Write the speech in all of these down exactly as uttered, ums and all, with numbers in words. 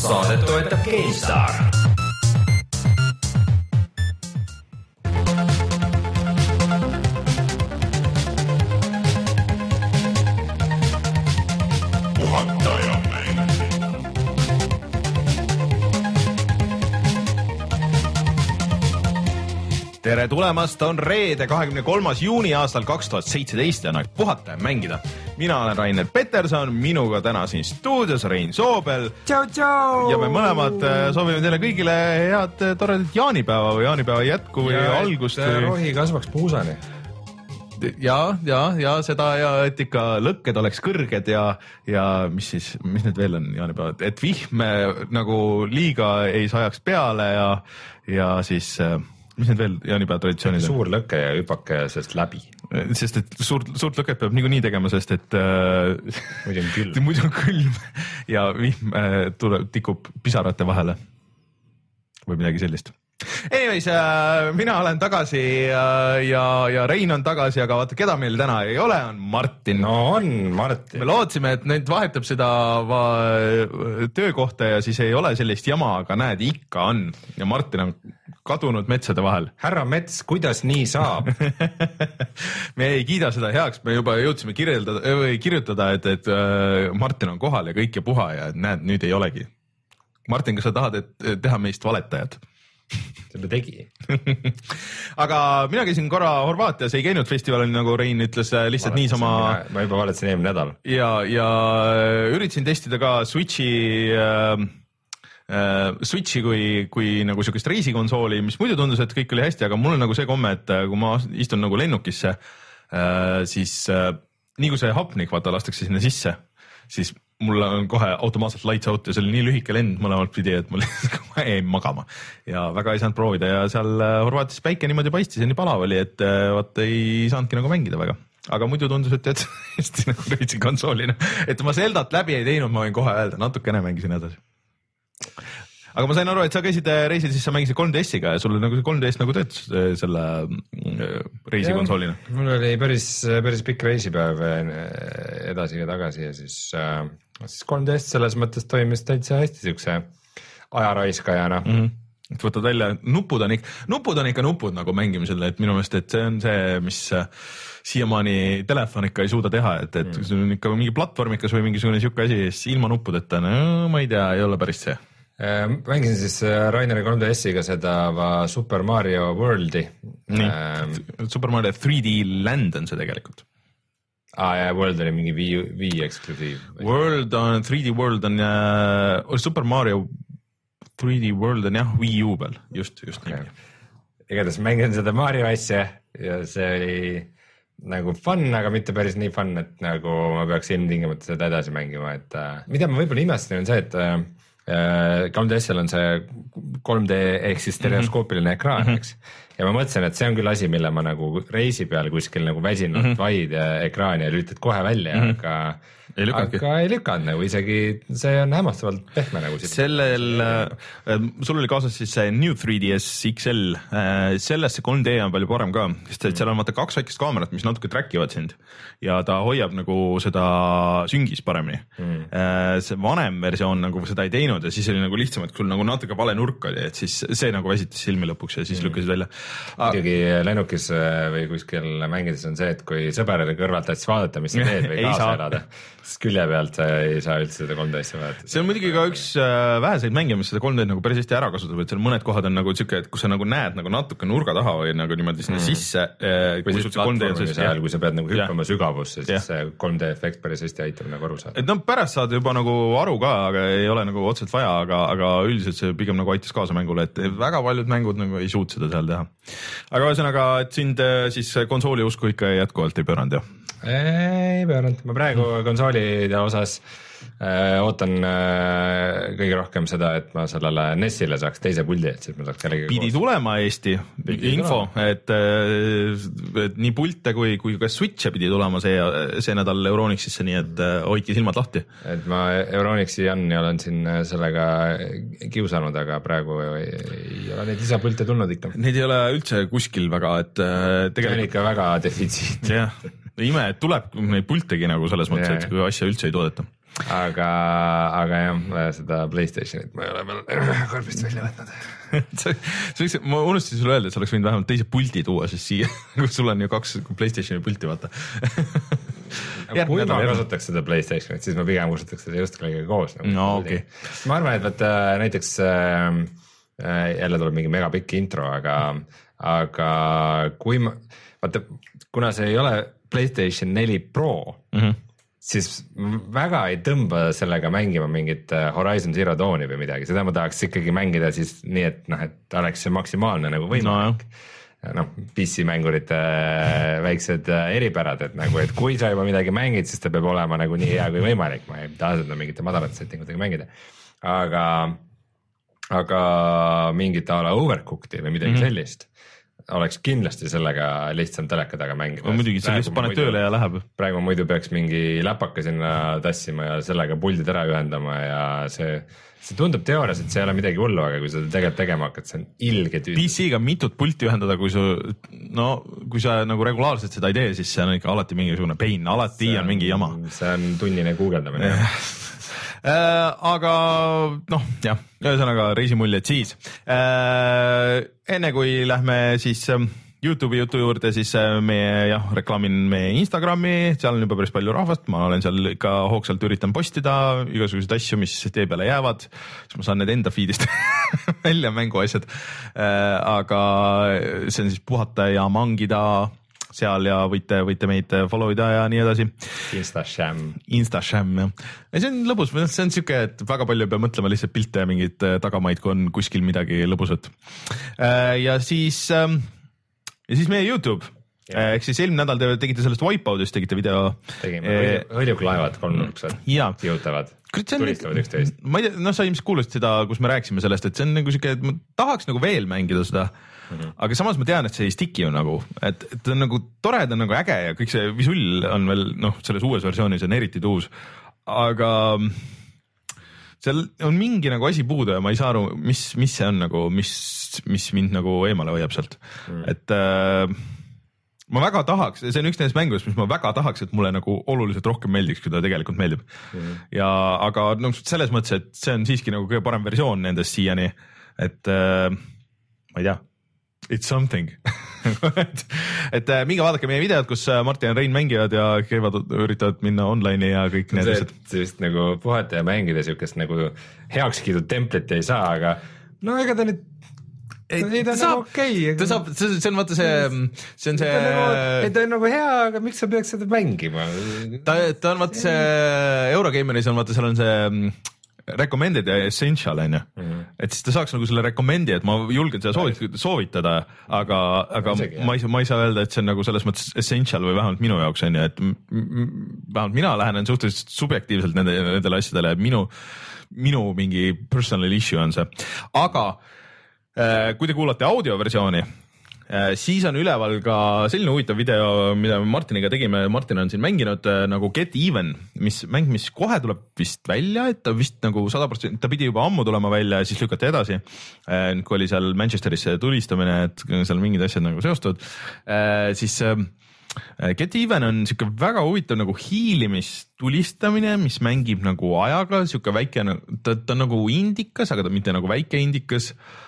Saadet toetab GameStar. Tere tulemast, on reede kahekümne kolmas juuni aastal kaks tuhat seitseteist ja on aeg puhata ja mängida. Mina olen Rainer Peterson, minuga täna siin stuudios Rein Soobel. Tšau, tšau! Ja me mõlemad soovime teile kõigile head toredat jaanipäeva või jaanipäeva jätku või ja algust. Ja et rohi kasvaks puusani. Ja, ja, ja seda ja et ikka lõkked oleks kõrged ja, ja mis siis, mis need veel on jaanipäevad, et vihm nagu liiga ei sajaks peale ja, ja siis... mis need veel jaanipäeva traditsioonid on? Suur lõke ja hüpake sellest läbi. Sest et suurt, suurt lõket peab niikuinii tegema, sest et äh, muidu on külm. muidu on külm ja vihm äh, tuleb, tikub pisarate vahele või midagi sellist. Anyways, äh, mina olen tagasi äh, ja, ja Rein on tagasi, aga vaata, keda meil täna ei ole, on Martin. No on Martin. Me lootsime, et neid vahetab seda va, töökohta ja siis ei ole sellist jama, aga näed, ikka on. Ja Martin on kadunud metsade vahel. Härra Mets, kuidas nii saab? Me ei kiida seda heaks, me juba jõudsime kirjeldada, või kirjutada, et, et Martin on kohal ja kõik ja puha ja näed, nüüd ei olegi. Martin, kas sa tahad et teha meist valetajad? Selle tegi. Aga mina käisin korra Horvaatias, ei käinud festivalil, nagu Rein ütles, lihtsalt niisama. Ma juba valetasin eelmine nädal. Ja, ja üritasin testida ka Switchi... Äh, Switchi kui, kui nagu siukest reisikonsooli, mis muidu tundus, et kõik oli hästi, aga mul on nagu see komme, et kui ma istun nagu lennukisse, siis nii kui see hapnik vaata lastakse sinna sisse, siis mul on kohe automaatselt lights out ja see oli nii lühike lend mõlemalt pidi, et mul kohe jäin magama ja väga ei saanud proovida ja seal Horvaatias päike niimoodi paistis ja nii palav oli, et vaat ei saanudki nagu mängida väga. Aga muidu tundus, et et hästi nagu reisikonsoolina, et ma Zeldat läbi ei teinud, ma võin kohe öelda, natukene mängisin edasi. Aga ma sain aru, et sa käisid reisil, siis sa mängisid kolm D S-iga ja sul nagu kolm D S nagu töötas selle reisikonsoolina. Mul oli päris, päris pikk reisipäev edasi ja tagasi ja siis, siis kolm D S selles mõttes toimis täitsa hästi siukse ajaraiskajana. Mm-hmm. Et võtad välja, nupud on ikka, nupud on ikka nupud nagu mängimisel, et minu meelest, et see on see, mis siiamaani telefon ikka ei suuda teha, et, et mm. see on ikka mingi platvormikas või mingisugune siuke asi, siis ilma nuppudeta, no ma ei tea, ei ole päris see. Mängisin siis Raineri kolm D S-iga seda Super Mario Worldi. Nii, ähm, Super Mario three D Land on see tegelikult. Aa, ja World oli mingi Wii eksklusiiv. World on, three D World on uh, Super Mario three D World on jah, Wii U peal, just, just okay. Nii. Igatahes mängin seda Mario asja ja see oli nagu fun, aga mitte päris nii fun, et nagu ma peaks ilmtingimata seda edasi mängima, et uh, mida ma võib-olla imestan on see, et uh, kolm D S-l on see kolm D ehk siis stereoskoopiline ekraan, mm-hmm. eks? Ja ma mõtlesin, et see on küll asi, mille ma nagu reisi peal kuskil nagu väsinud mm-hmm. vaid ja ekraani ja lülitad kohe välja, mm-hmm. aga ei lükanud, aga ei lükanud nagu isegi, see on hämmastavalt pehme nagu siit. Sellel, äh, sul oli kaasas siis see New three D S X L, äh, sellest see kolm D on palju parem ka, sest et seal on vaata kaks väikest kaamerat, mis natuke trackivad sind ja ta hoiab nagu seda süngis paremini mm.. Äh, see vanem versioon nagu seda ei teinud ja siis oli nagu lihtsam, et sul nagu natuke vale nurk oli, et siis see nagu väsitas silmi lõpuks ja siis mm. lükkasid välja. Muidugi lennukis või kuskil mängides on see, et kui sõber oli kõrvalt, et siis vaadata, mis sa teed või kaasa elada. Siis külje pealt ei saa üldse seda kolm D S-i vaadata. See on muidugi ka üks väheseid mänge, mis seda kolm D nagu päris hästi ära kasutab, et seal mõned kohad on nagu siuke, et kus sa nagu näed nagu natuke nurga taha või nagu niimoodi sinna mm. sisse. Või siis platvormis ajal, kui sa pead nagu hüppama sügavusse, siis see kolm D efekt päris hästi aitab nagu aru saada. Et no pärast saad juba nagu aru ka, aga ei ole nagu otseselt vaja, aga, aga üldiselt see pigem nagu aitas kaasa mängule, et väga paljud mängud nagu ei suut seda seal teha. Aga ühesõnaga, et sind siis konsooli usku ikka jätkuvalt ei pööranud, jah? Ei pööranud, ma praegu konsoolide osas äh, ootan äh, kõige rohkem seda, et ma sellele N E S-ile saaks teise puldi, et siis ma saaks kellegi pidi koos. Tulema Eesti pidi info, et, et nii pilte kui, kui ka Switche pidi tulema see, see nädal Euronixisse, nii et hoidki silmad lahti. Et ma Euronixi Jan ja olen siin sellega kiusanud, aga praegu ei, ei ole neid lisapilte tulnud ikka. Neid ei ole üldse kuskil väga, et tegelikult... See on ikka väga defitsiit. Jah. Ime, et tuleb neid pultegi nagu selles mõttes, yeah. et kui asja üldse ei toodeta. aga, aga jah, seda PlayStationit ma ei ole veel karbist välja võtnud. ma unustasin sulle öelda, et sa oleks võinud vähemalt teise puldi tuua siis siia, kus sul on ju kaks PlayStationi pulti, vaata. kui ma kasutaks seda PlayStationit, siis ma pigem kasutaks seda just kõigega koos. Nagu no okei okay.. ma arvan, et võtta näiteks äh, jälle tuleb mingi megapikk intro, aga, aga kui ma, vaata, kuna see ei ole PlayStation neli Pro, mm-hmm. siis väga ei tõmba sellega mängima mingit Horizon Zero Dawni või midagi, seda ma tahaks ikkagi mängida siis nii, et noh, et oleks see maksimaalne nagu võimalik. No, noh, P C mängurite väiksed eripärad, et nagu, et kui sa juba midagi mängid, siis ta peab olema nagu nii hea kui võimalik, ma ei taha seda mingite madalate settingutega mängida, aga, aga mingit a la Overcooked'i või midagi mm-hmm. sellist oleks kindlasti sellega lihtsam teleka taga mängida. No, muidugi, see lihtsalt paned tööle ja läheb. Praegu muidu peaks mingi läpaka sinna tassima ja sellega puldid ära ühendama ja see, see tundub teoorias, et see ei ole midagi hullu, aga kui seda tegelikult tegema hakkad, see on ilge tüüd. P C-ga mitut pulti ühendada, kui su, no kui sa nagu regulaarselt seda ei tee, siis see on ikka alati mingisugune pein, alati on, on mingi jama. See on tunnine guugeldamine. Äh, aga noh, jah, ühesõnaga reisimuljed siis. Äh, enne kui lähme siis YouTube'i jutu juurde, siis meie jah, reklaamin meie Instagrami, seal on juba päris palju rahvast, ma olen seal ikka hoogsalt üritan postida igasuguseid asju, mis tee peale jäävad, siis ma saan need enda feed'ist välja mänguasjad. Äh, aga see on siis puhata ja mangida seal ja võite, võite meid follow ida ja nii edasi. Instasham. Instasham, jah. Ja see on lõbus, see on siuke, et väga palju ei pea mõtlema lihtsalt pilte ja mingid tagamaid, kui on kuskil midagi lõbusat. Ja siis, ja siis meie YouTube. Ja. Ehk siis eelmine nädal te tegite sellest Wipeoutist, tegite video. Tegime hõljuklaevad kolmnurksed, sihutavad, tulistavad üksteist. Ma ei tea, no sa ilmselt kuulasid seda, kus me rääkisime sellest, et see on nagu siuke, et ma tahaks nagu veel mängida seda. Mm-hmm. Aga samas ma tean, et see ei stiki ju nagu, et, et on nagu tore, ta on nagu äge ja kõik see visull on veel, noh, selles uues versioonis on eriti tuus, aga seal on mingi nagu asi puudu ja ma ei saa aru, mis, mis see on nagu, mis, mis mind nagu eemale hoiab sealt, mm. et äh, ma väga tahaks, see on üks nendest mängudest, mis ma väga tahaks, et mulle nagu oluliselt rohkem meeldiks, kui ta tegelikult meeldib mm. ja aga no, selles mõttes, et see on siiski nagu kõige parem versioon nendest siiani, et äh, ma ei tea, it's something et, et minge vaadake meie videod, kus Martin ja Rein mängivad ja käivad, üritavad minna online'i ja kõik need asjad. See vist nagu puhata ja mängida siukest nagu heakskiidu templit ei saa, aga no ega ta nüüd ei, ei ta, ta saab, nagu okay, ta saab, see, see on vaata see, see on see ei ta on nagu hea, aga miks sa peaks seda mängima? Ta, ta on vaata see Eurogameris on vaata, seal on see recommended ja essential on ju mm-hmm. et siis ta saaks nagu selle recommend'i, et ma julgen seda soovit- soovitada, aga, aga ma ei, ma ei saa öelda, et see on nagu selles mõttes essential või vähemalt minu jaoks on ju, et vähemalt mina lähenen suhteliselt subjektiivselt nende, nendele asjadele, minu, minu mingi personal issue on see, aga äh, kui te kuulate audioversiooni, siis on üleval ka selline huvitav video, mida me Martiniga tegime, Martin on siin mänginud nagu Get Even, mis mäng, mis kohe tuleb vist välja, et ta vist nagu sada protsenti, ta pidi juba ammu tulema välja ja siis lükati edasi, kui oli seal Manchesteris tulistamine, et seal mingid asjad nagu seostuvad, siis Get Even on siuke väga huvitav nagu hiilimistulistamine, mis mängib nagu ajaga, siuke väike, ta, ta on nagu indikas, aga ta mitte nagu väike indikas,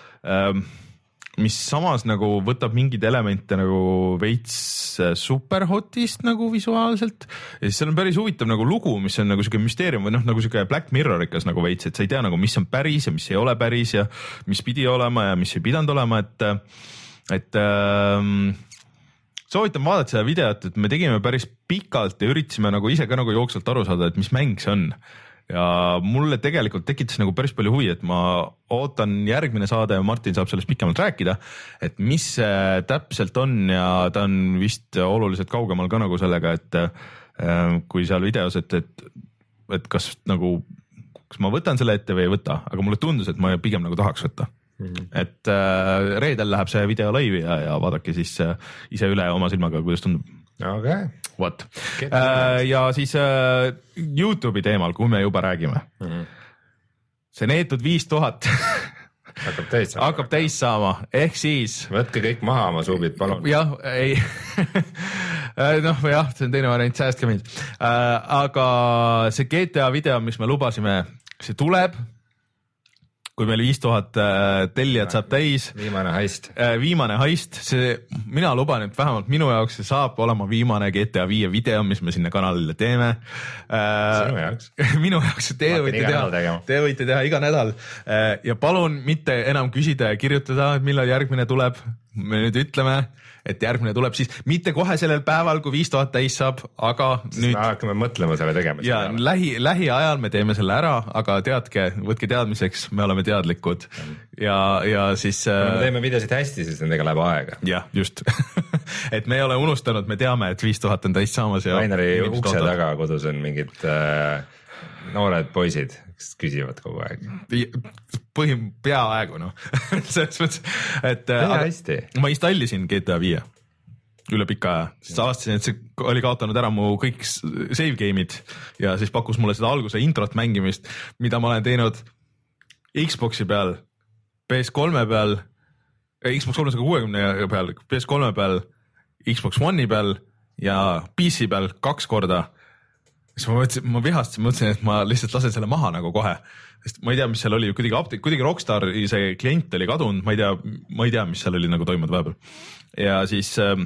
mis samas nagu võtab mingid elemente nagu veits superhotist nagu visuaalselt ja siis seal on päris huvitav nagu lugu, mis on nagu siuke müsteerium või noh, nagu siuke Black Mirrorikas nagu veits, et sa ei tea nagu, mis on päris ja mis ei ole päris ja mis pidi olema ja mis ei pidanud olema, et, et ähm, soovitan vaadata seda videot, et me tegime päris pikalt ja üritasime nagu ise ka nagu jooksvalt aru saada, et mis mäng see on. Ja mulle tegelikult tekitas nagu päris palju huvi, et ma ootan järgmine saade ja Martin saab sellest pikemalt rääkida, et mis see täpselt on ja ta on vist oluliselt kaugemal ka nagu sellega, et äh, kui seal videos, et, et, et kas nagu, kas ma võtan selle ette või ei võta, aga mulle tundus, et ma pigem nagu tahaks võtta. Mm-hmm. Et äh, reedel läheb see video laivi ja, ja vaadake siis äh, ise üle oma silmaga, kuidas tundub. Okay. What? Äh, ja siis äh, YouTube'i teemal, kui me juba räägime. Mm-hmm. See neetud viis tuhat hakkab täis saama. Hakkab täis saama, ehk siis... Võtke kõik maha oma suubid, palun. Jah, ei noh, jah, see on teine variant, säästke mind. Aga see G T A video, mis me lubasime, see tuleb, kui meil viis tuhat tellijat saab täis. Viimane heist. Viimane heist, see, mina luban, et vähemalt minu jaoks see saab olema viimane G T A viie video, mis me sinna kanalile teeme. Sinu jaoks? Minu jaoks, te võite teha, te võite teha iga nädal. Ja palun mitte enam küsida ja kirjutada, millal järgmine tuleb. Me nüüd ütleme, et järgmine tuleb siis mitte kohe sellel päeval, kui viis tuhat täis saab, aga siis nüüd... me hakkame mõtlema selle tegemise. Ja lähi, lähiajal me teeme selle ära, aga teadke, võtke teadmiseks, me oleme teadlikud ja, ja siis... Kui me teeme videosid hästi, siis nendega läheb aega. Jah, just. Et me ei ole unustanud, me teame, et viis tuhat on täis saamas. Raineri ukse taga kodus on mingid äh, noored poisid, kes küsivad kogu aeg. Põhim peaaegu, noh. Selles mõttes, et ma installisin G T A viie üle pika aja, siis avastasin, et see oli kaotanud ära mu kõik save game'id ja siis pakkus mulle seda alguse introt mängimist, mida ma olen teinud Xboxi peal, P S kolme peal, Xbox kolmesaja kuuekümne peal, P S kolme peal, Xbox One'i peal ja P C peal kaks korda. Siis ma mõtlesin, ma vihastasin, mõtlesin, et ma lihtsalt lasen selle maha nagu kohe, sest ma ei tea, mis seal oli, kuidagi, apteek, kuidagi Rockstar see klient oli kadunud, ma ei tea, ma ei tea, mis seal oli nagu toimunud vahepeal. Ja siis, äh,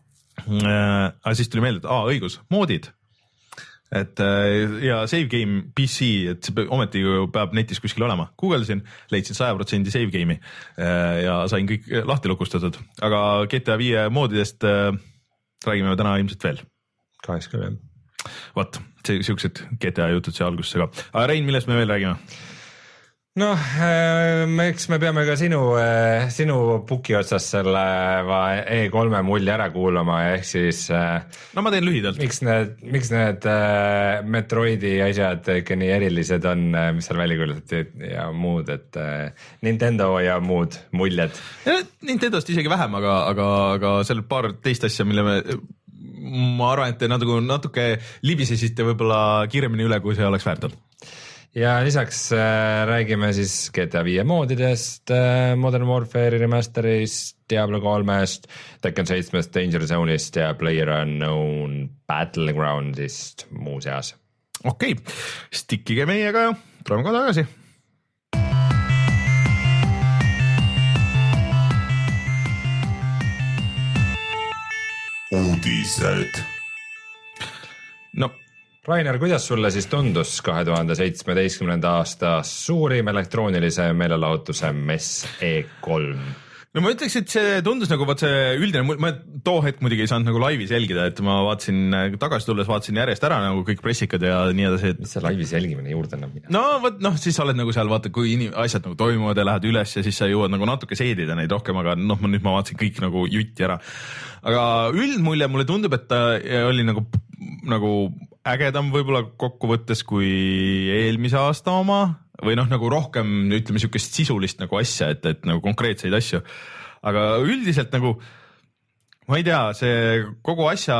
äh, siis tuli meelde, et aa, õigus, moodid. Et äh, ja save game P C, et see ometi peab netis kuskil olema. Googlesin, leidsin sada protsenti save game'i äh, ja sain kõik lahti lukustatud. Aga G T A viie moodidest äh, räägime täna ilmselt veel. Kaheks küll, jah. Vot, see siuksed G T A jutud see algusesse ka. Aga Rein, millest me veel räägime? Noh, eks me peame ka sinu, sinu puki otsas selle E kolme mulli ära kuulama, ehk siis... No ma teen lühidalt. Miks need, miks need Metroidi asjad ikka nii erilised on, mis seal välja kuulutati ja muud, et Nintendo ja muud muljed? Ja, Nintendost isegi vähem, aga, aga, aga seal paar teist asja, mille me... Ma arvan, et te natuke, natuke libisesite võib-olla kiiremini üle, kui see oleks väärt olnud. Ja lisaks äh, räägime siis G T A viie moodidest, äh, Modern Warfare remasterist, Diablo kolmest, Tekken seitsmest, Danger Zone'ist ja PlayerUnknown Battlegroundsist muuseas. Okei, okay. Stikkige meiega ja tuleme ka tagasi. Uudised. No, Rainer, kuidas sulle siis tundus kahe tuhande seitsmeteistkümnenda aasta suurim elektroonilise meelelahutuse mess E kolm? No ma ütleks, et see tundus nagu vaat see üldine, ma too hetk muidugi ei saanud nagu laivis jälgida, et ma vaatasin, tagasi tulles vaatasin järjest ära nagu kõik pressikad ja nii edasi. Mis see laivis jälgimine juurde annab mida? No võt, noh, siis sa oled nagu seal, vaata, kui inim, asjad nagu toimuvad ja lähed üles ja siis sa jõuad nagu natuke seedida neid rohkem, aga noh, ma nüüd ma vaatasin kõik nagu jutti ära. Aga üldmulje mulle tundub, et ta oli nagu, nagu ägedam võib-olla kokkuvõttes kui eelmise aasta oma või noh, nagu rohkem ütleme siukest sisulist nagu asja, et, et nagu konkreetseid asju. Aga üldiselt nagu, ma ei tea, see kogu asja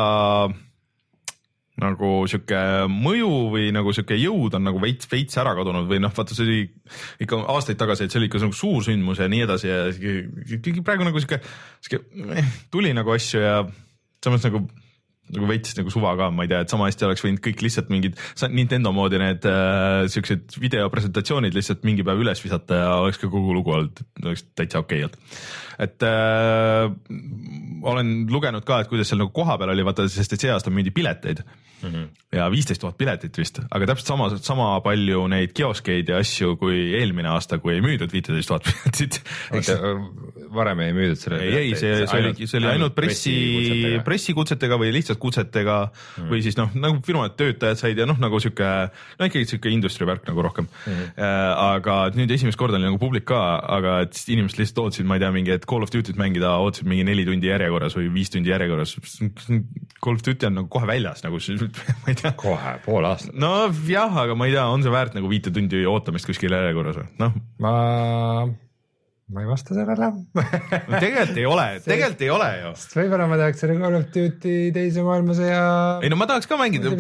nagu siuke mõju või nagu siuke jõud on nagu veits, veits ära kadunud või noh, vaata see oli ikka aastaid tagasi, et see oli ikka nagu suur sündmus ja nii edasi ja praegu nagu siuke, siuke tuli nagu asju ja samas nagu nagu veits nagu suva ka, ma ei tea, et sama hästi oleks võinud kõik lihtsalt mingid Nintendo moodi need äh, siuksed videopresentatsioonid lihtsalt mingi päev üles visata ja oleks ka kogu lugu olnud, oleks täitsa okei olnud. Et äh, olen lugenud ka, et kuidas seal nagu koha peal oli, vaata, sest et see aasta müüdi pileteid mm -hmm. ja viisteist tuhat piletit vist, aga täpselt sama, sama palju neid kioskeid ja asju kui eelmine aasta, kui ei müüdud viisteist tuhat piletit. Varem ei müüdud selle ei, ei, see, see oli, see oli ainult pressi, pressikutsetega või lihtsalt kutsetega mm. või siis noh, nagu firmad töötajad said ja noh, nagu siuke, no ikkagi siuke industry värk nagu rohkem mm. äh, aga nüüd esimest korda oli nagu publik ka, aga et inimesed lihtsalt ootsid, ma ei tea, mingi, et Call of Duty't mängida, ootsid mingi neli tundi järjekorras või viis tundi järjekorras. Call of Duty on nagu kohe väljas, nagu ma ei tea. Kohe, pool aastat. No jah, aga ma ei tea, on see väärt nagu viite tundi ootamist kuskil järjekorras või? Noh. Ma... Ma ei vasta sellele. No, tegelikult ei ole, tegelikult ei ole ju. Võib-olla ma tahaks selle Call of Duty teise maailmasõja... Ei no ma tahaks ka mängida.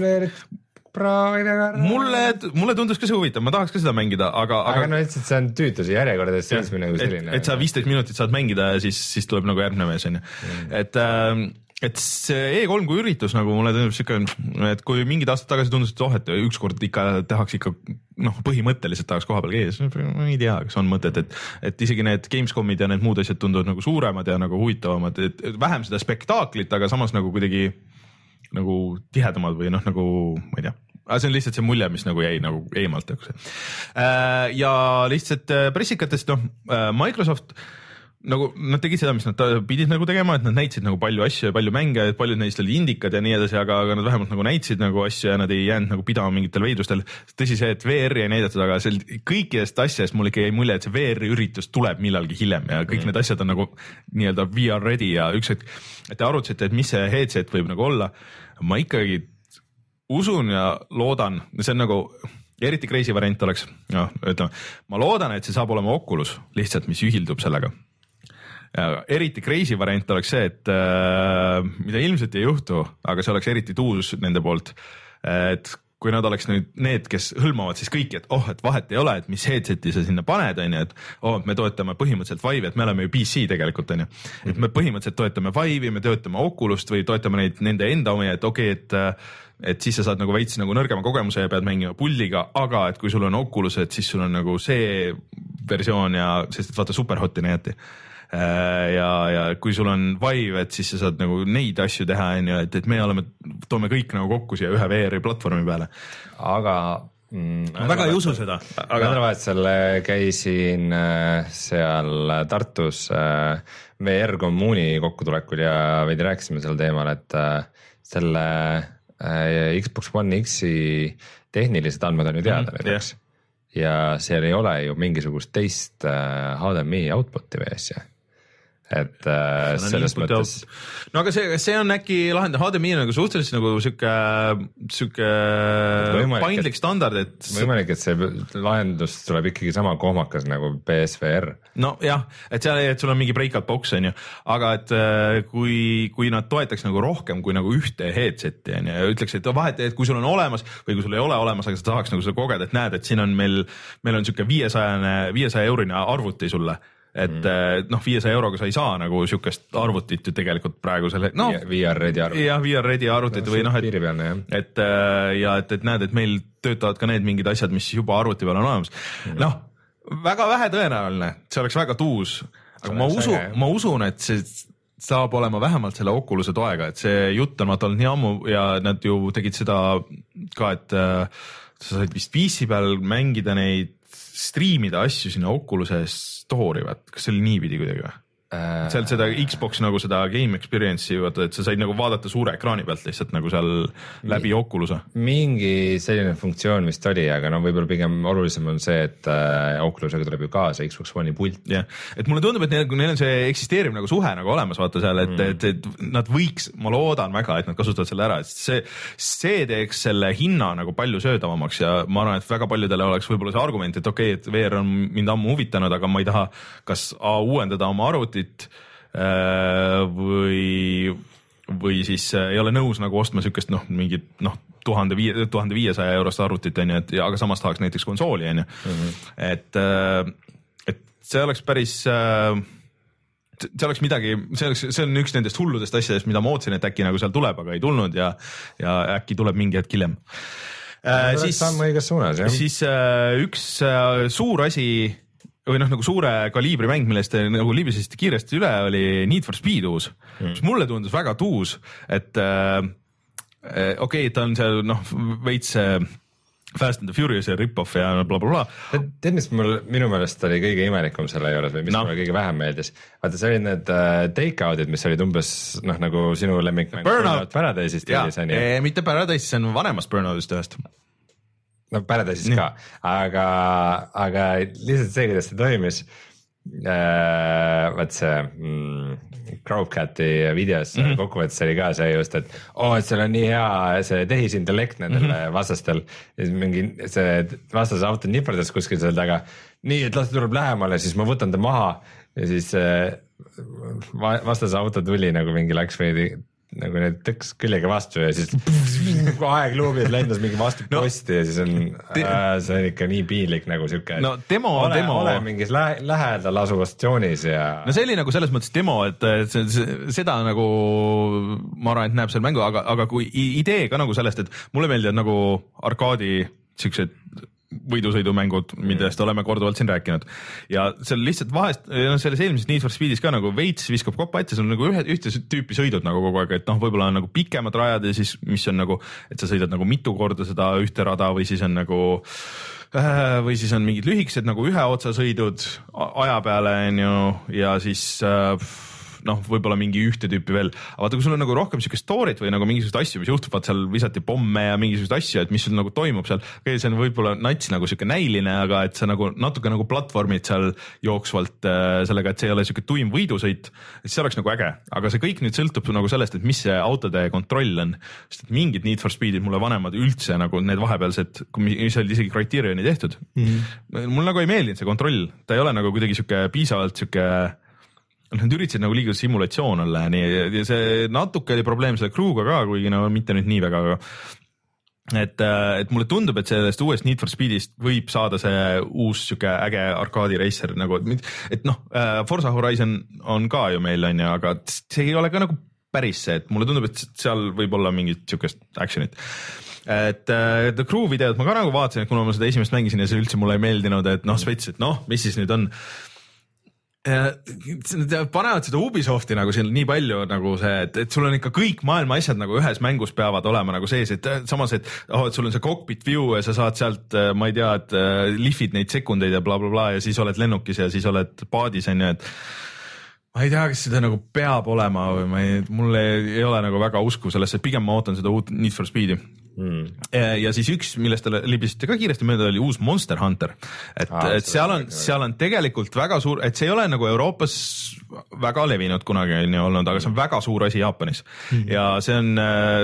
Mulle, mulle tundus ka see huvitav, ma tahaks ka seda mängida, aga... Aga, aga no lihtsalt see on tüütuse järjekordades seismine nagu selline. Et, et sa viisteist minutit saad mängida ja siis, siis tuleb nagu järgmine mees. On ju. Mm. Et, äh, et see E kolm kui üritus nagu mulle tundub siuke, et kui mingid aastad tagasi tundus, et oh, et ükskord ikka tehakse ikka noh, põhimõtteliselt tahaks koha peal kees, ma ei tea, kas on mõtet, et, et isegi need Gamescomid ja need muud asjad tunduvad nagu suuremad ja nagu huvitavamad, et vähem seda spektaaklit, aga samas nagu kuidagi nagu tihedamad või noh, nagu ma ei tea. Aga see on lihtsalt see mulje, mis nagu jäi nagu eemalt. Ja lihtsalt pressikatest, noh, Microsoft nagu nad tegid seda, mis nad pidid nagu tegema, et nad näitasid nagu palju asju ja palju mänge, et paljud neist olid indikad ja nii edasi, aga, aga nad vähemalt nagu näitasid nagu asju ja nad ei jäänud nagu pidama mingitel veidrustel. Tõsi see, et V R-i ei näidatud, aga seal kõikidest asjadest mul ikka jäi mulje, et see V R-i üritus tuleb millalgi hiljem ja kõik mm. need asjad on nagu nii-öelda V R ready ja üks hetk, et te arutasite, et mis see headset võib nagu olla. Ma ikkagi usun ja loodan, see on nagu eriti crazy variant oleks, no, ütleme, ma loodan, et see saab olema Oculus lihtsalt, mis ühildub sellega. Ja eriti crazy variant oleks see, et äh, mida ilmselt ei juhtu, aga see oleks eriti tuus nende poolt, et kui nad oleks nüüd need, kes hõlmavad siis kõiki, et oh, et vahet ei ole, et mis headseti sa sinna paned, on ju, et oh, me toetame põhimõtteliselt Vive'i, et me oleme ju P C tegelikult, on ju, et me põhimõtteliselt toetame Vive'i, me toetame Oculust või toetame neid nende enda omi, et okei, okay, et et siis sa saad nagu veits nagu nõrgema kogemuse ja pead mängima pulliga, aga et kui sul on Oculus, et siis sul on nagu see versioon ja, sest et vaata superhotti näidati. Ja, ja kui sul on Vive, et siis sa saad nagu neid asju teha, et, et me oleme, toome kõik nagu kokku siia ühe V R-i platvormi peale. Aga mm, ma väga ei usu seda. Aga nädalavahetusel käisin seal Tartus V R kommuuni kokkutulekul ja veidi rääkisime sel teemal, et selle Xbox One X-i tehnilised andmed on ju teada mm, näiteks. Yeah. Ja seal ei ole ju mingisugust teist H D M I output'i või asja. Et äh, selles mõttes no aga see, see on äkki lahend H D M I nagu suhteliselt nagu siuke siuke paindlik standard, et võimalik, et see lahendus tuleb ikkagi sama kohmakas nagu P S V R. No jah, et seal et sul on mingi breakout box on ju, aga et kui, kui nad toetaks nagu rohkem kui nagu ühte headseti on ju ja ütleks, et vahet, et kui sul on olemas või kui sul ei ole olemas, aga sa tahaks nagu seda kogeda, et näed, et siin on meil, meil on siuke viiesaja eurine arvuti sulle. Et mm. noh, viiesaja euroga sa ei saa nagu siukest arvutit ju tegelikult praegu selle no, V R ready arvutit. Jah, V R ready arvutit no, või noh, et, et ja et, et näed, et meil töötavad ka need mingid asjad, mis juba arvuti peal on olemas. Mm. Noh, väga vähe tõenäoline, see oleks väga tuus, aga ma usun, ma usun, et see saab olema vähemalt selle Oculus'e toega, et see jutt on vaata olnud nii ammu ja nad ju tegid seda ka, et äh, sa said vist P C peal mängida neid striimida asju sinna Oculus'e store'i, vaat, kas see oli niipidi kuidagi või? Äh, seal seda Xbox nagu seda game experience'i, vaata, et sa said nagu vaadata suure ekraani pealt lihtsalt nagu seal läbi Oculus'e. Mingi selline funktsioon vist oli, aga no võib-olla pigem olulisem on see, et äh, Oculus'ega tuleb ju kaasa Xbox One'i pult. jah, et mulle tundub, et neil, neil on see eksisteeriv nagu suhe nagu olemas, vaata seal, et, mm. et, et nad võiks, ma loodan väga, et nad kasutavad selle ära, et see, see teeks selle hinna nagu palju söödavamaks ja ma arvan, et väga paljudele oleks võib-olla see argument, et okei, okay, et V R on mind ammu huvitanud, aga ma ei taha kas A, uuendada oma arvutit või, või siis ei ole nõus nagu ostma siukest noh, mingit noh, tuhande viie, tuhande viiesaja eurost arvutit on ju, et ja, aga samas tahaks näiteks konsooli on ju, et, et see oleks päris, see oleks midagi, see oleks, see on üks nendest hulludest asjadest, mida ma ootsin, et äkki nagu seal tuleb, aga ei tulnud ja, ja äkki tuleb mingi hetk hiljem. Äh, siis, suunas, siis äh, üks äh, suur asi või noh, nagu suure kaliibri mäng, millest nagu libisesite kiiresti üle, oli Need for Speed uus, mm. mis mulle tundus väga tuus, et äh, okei, okay, ta on seal noh, veits äh, Fast and the Furious ja rip-off ja blablabla. Tead, mis mul, minu meelest oli kõige imelikum selle juures või mis no. mulle kõige vähem meeldis? Vaata, see oli need uh, take-out'id, mis olid umbes noh, nagu sinu lemmik Burnout Paradise'ist. Eee, mitte Paradise, see on vanemast Burnout'ist ühest. No Paradise'ist ka, aga, aga lihtsalt see, kuidas see toimis, äh, vaat see mm, Crowcati videos mm -hmm. kokkuvõttes oli ka see just, et oo, et seal on nii hea see tehisintellekt nendel mm -hmm. vastastel ja siis mingi see vastase auto niperdas kuskil seal taga, nii, et las ta tuleb lähemale, siis ma võtan ta maha ja siis äh, vastase auto tuli nagu mingi läks veidi nagu need tõks küljega vastu ja siis aegluubid lendas mingi vastu no, posti ja siis on te, äh, see on ikka nii piinlik nagu siuke no demo, ole, demo ole mingis lä lähedal asuvas statsioonis ja no see oli nagu selles mõttes demo, et see, see, seda nagu ma arvan, et näeb seal mängu, aga, aga kui idee ka nagu sellest, et mulle meeldivad nagu arkaadi siuksed võidusõidumängud, millest mm. oleme korduvalt siin rääkinud ja seal lihtsalt vahest, no selles eelmises Need for Speedis ka nagu veits viskab koppa ette, sul on nagu ühe, ühte tüüpi sõidud nagu kogu aeg, et noh, võib-olla on nagu pikemad rajad ja siis, mis on nagu, et sa sõidad nagu mitu korda seda ühte rada või siis on nagu äh, või siis on mingid lühikesed nagu ühe otsa sõidud aja peale, on ju, ja siis äh, noh, võib-olla mingi ühte tüüpi veel, aga vaata, kui sul on nagu rohkem siukest story't või nagu mingisugust asju, mis juhtub, vaat seal visati pomme ja mingisugust asju, et mis sul nagu toimub seal, see on võib-olla nats nagu siuke näiline, aga et sa nagu natuke nagu platvormid seal jooksvalt äh, sellega, et see ei ole siuke tuim võidusõit, et see oleks nagu äge, aga see kõik nüüd sõltub nagu sellest, et mis see autode kontroll on, sest et mingid Need for Speedid mulle vanemad üldse nagu need vahepealsed, mis olid isegi Criterioni tehtud mm, -hmm. mul nagu ei meeldinud see kontroll, ta ei ole nagu kuidagi siuke piisavalt siuke nad üritasid nagu liiga simulatsioon olla ja nii, ja see natuke oli probleem selle crew'ga ka, kuigi no mitte nüüd nii väga, aga et, et mulle tundub, et sellest uuest Need for Speedist võib saada see uus siuke äge arkaadi racer nagu, et noh, Forza Horizon on ka ju meil on ju, aga see ei ole ka nagu päris see, et mulle tundub, et seal võib olla mingit siukest action'it. Et The Crew videot ma ka nagu vaatasin, et kuna ma seda esimest mängisin ja see üldse mulle ei meeldinud, et noh, spets, et noh, mis siis nüüd on. Panevad seda Ubisofti nagu siin nii palju nagu see, et, et sul on ikka kõik maailma asjad nagu ühes mängus peavad olema nagu sees, et samas, et, oh, et sul on see cockpit view ja sa saad sealt, ma ei tea, et lihvid neid sekundeid ja blablabla bla, bla, ja siis oled lennukis ja siis oled paadis on ju, et ma ei tea, kas seda nagu peab olema või ma ei, mul ei, ei ole nagu väga usku sellesse, pigem ma ootan seda uut Need for Speedi. Mm. ja siis üks, millest te libisite ka kiiresti mööda, oli uus Monster Hunter, et, ah, et seal on, seal on tegelikult väga suur, et see ei ole nagu Euroopas väga levinud kunagi on ju olnud, aga see on väga suur asi Jaapanis mm. ja see on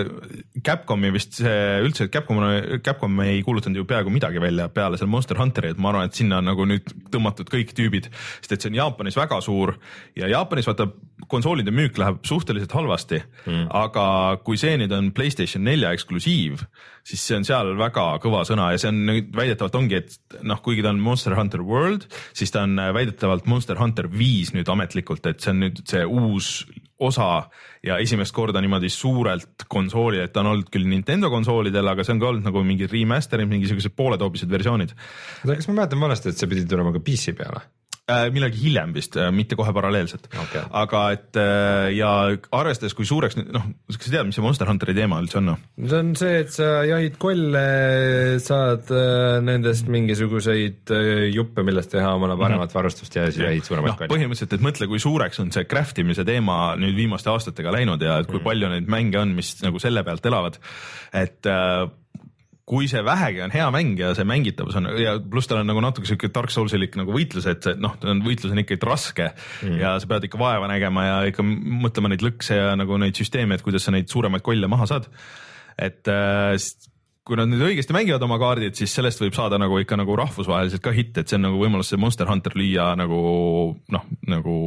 Capcomi vist see üldse, Capcom, Capcom ei kuulutanud ju peaaegu midagi välja peale seal Monster Hunteri, et ma arvan, et sinna on nagu nüüd tõmmatud kõik tüübid, sest et see on Jaapanis väga suur ja Jaapanis vaata konsoolide müük läheb suhteliselt halvasti mm., aga kui see nüüd on PlayStation nelja eksklusiiv, siis see on seal väga kõva sõna ja see on nüüd väidetavalt ongi, et noh, kuigi ta on Monster Hunter World, siis ta on väidetavalt Monster Hunter viis nüüd ametlikult, et see on nüüd see uus osa ja esimest korda niimoodi suurelt konsooli, et ta on olnud küll Nintendo konsoolidel, aga see on ka olnud nagu mingi remasterid, mingisugused pooletoobised versioonid. Kas ma mäletan valesti, et see pidi tulema ka P C peale? Millagi hiljem vist, mitte kohe paralleelselt okay., aga et ja arvestades, kui suureks, noh, kas sa tead, mis see Monster Hunteri teema üldse on? See on see, et sa jahid kolle, saad nendest mingisuguseid juppe, millest teha omale paremat mm-hmm. varustust ja siis jahid suuremaid no, kolle. Põhimõtteliselt, et mõtle, kui suureks on see craftimise teema nüüd viimaste aastatega läinud ja et kui mm. palju neid mänge on, mis nagu selle pealt elavad, et kui see vähegi on hea mäng ja see mängitavus on ja pluss tal on nagu natuke siuke Dark Soulsilik nagu võitlus, et see, noh, võitlus on ikka raske mm. ja sa pead ikka vaeva nägema ja ikka mõtlema neid lõkse ja nagu neid süsteeme, et kuidas sa neid suuremaid kolle maha saad. Et äh, kui nad nüüd õigesti mängivad oma kaardid, siis sellest võib saada nagu ikka nagu rahvusvaheliselt ka hitt, et see on nagu võimalus see Monster Hunter lüüa nagu noh, nagu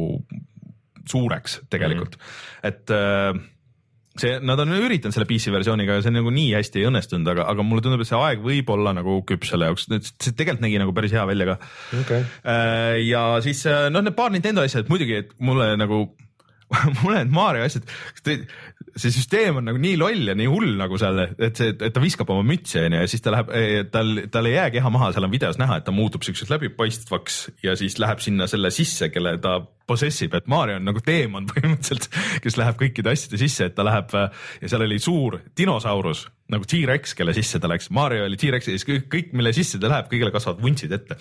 suureks tegelikult mm., et äh, see, nad on üritanud selle P C versiooniga ja see nagu nii hästi ei õnnestunud, aga, aga mulle tundub, et see aeg võib olla nagu küps selle jaoks, see tegelikult nägi nagu päris hea välja ka okay.. ja siis noh, need paar Nintendo asjad, et muidugi, et mulle nagu mulle need Mario asjad, see süsteem on nagu nii loll ja nii hull nagu seal, et see, et ta viskab oma mütsi ja siis ta läheb, tal, tal ei jää keha maha, seal on videos näha, et ta muutub siukseks läbipaistvaks ja siis läheb sinna selle sisse, kelle ta possessib, et Mario on nagu teemon põhimõtteliselt, kes läheb kõikide asjade sisse, et ta läheb ja seal oli suur dinosaurus nagu T-Rex, kelle sisse ta läks, Mario oli T-Rex ja siis kõik, kõik, mille sisse ta läheb, kõigile kasvavad vuntsid ette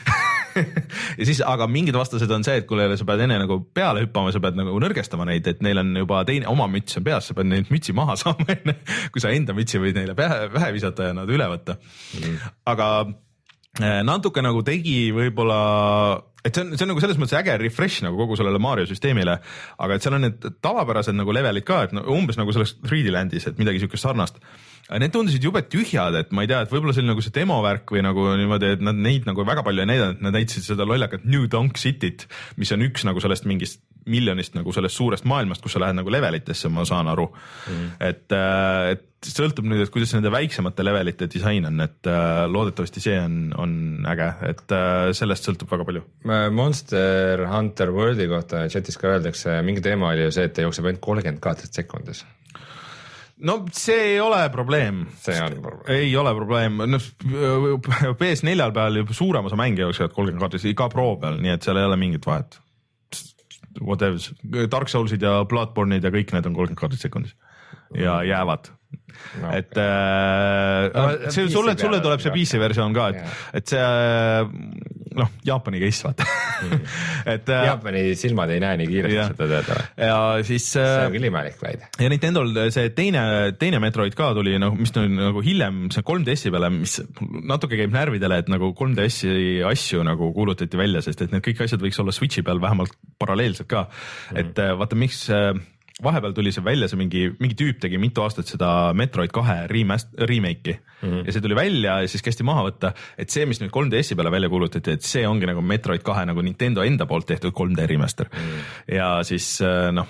ja siis, aga mingid vastased on see, et kui sa pead enne nagu peale hüppama, sa pead nagu nõrgestama neid, et neil on juba teine, oma müts on peas, sa pead neid mütsi maha saama enne, kui sa enda mütsi võid neile pähe, pähe visata ja nad üle võtta mm.. aga natuke nagu tegi võib-olla, et see on, see on nagu selles mõttes äge refresh nagu kogu sellele Mario süsteemile, aga et seal on need tavapärased nagu levelid ka, et no, umbes nagu selles three D Landis, et midagi siukest sarnast. Need tundusid jube tühjad, et ma ei tea, et võib-olla see oli nagu see demovärk või nagu niimoodi, et nad neid nagu väga palju ei näidanud, nad näitasid seda lollakat New Donk Cityt, mis on üks nagu sellest mingist miljonist nagu sellest suurest maailmast, kus sa lähed nagu levelitesse, ma saan aru mm. et, et sõltub nüüd, et kuidas nende väiksemate levelite disain on, et loodetavasti see on, on äge, et sellest sõltub väga palju. Monster Hunter Worldi kohta chatis ka öeldakse, mingi teema oli ju see, et ta jookseb ainult kolmkümmend kaadrit sekundis. No see ei ole probleem. See on probleem. Ei ole probleem. No, P S neljal peal juba suurem osa mänge jooksevad kolmkümmend kaadrit, iga pro peal, nii et seal ei ole mingit vahet. Whatever. Dark Soulsid ja Bloodborne'id ja kõik need on kolmkümmend kaadrit sekundis ja jäävad. No, et okay. äh, no, see, sulle, sulle tuleb see P C versioon ka, et, yeah. et see noh, Jaapani case vaata mm. et Jaapani silmad ei näe nii kiiresti seda tööda. Ja siis see on küll imelik väide. Ja Nintendol see teine, teine Metroid ka tuli, noh, mis on nagu hiljem see kolm D S-i peale, mis natuke käib närvidele, et nagu kolm D S-i asju nagu kuulutati välja, sest et need kõik asjad võiks olla Switchi peal vähemalt paralleelselt ka mm. et vaata, miks vahepeal tuli see välja, see mingi, mingi tüüp tegi mitu aastat seda Metroid kahe remake'i mm -hmm. ja see tuli välja ja siis kästi maha võtta, et see, mis nüüd kolm D S-i peale välja kuulutati, et see ongi nagu Metroid kahe nagu Nintendo enda poolt tehtud kolm D remaster mm -hmm. ja siis noh,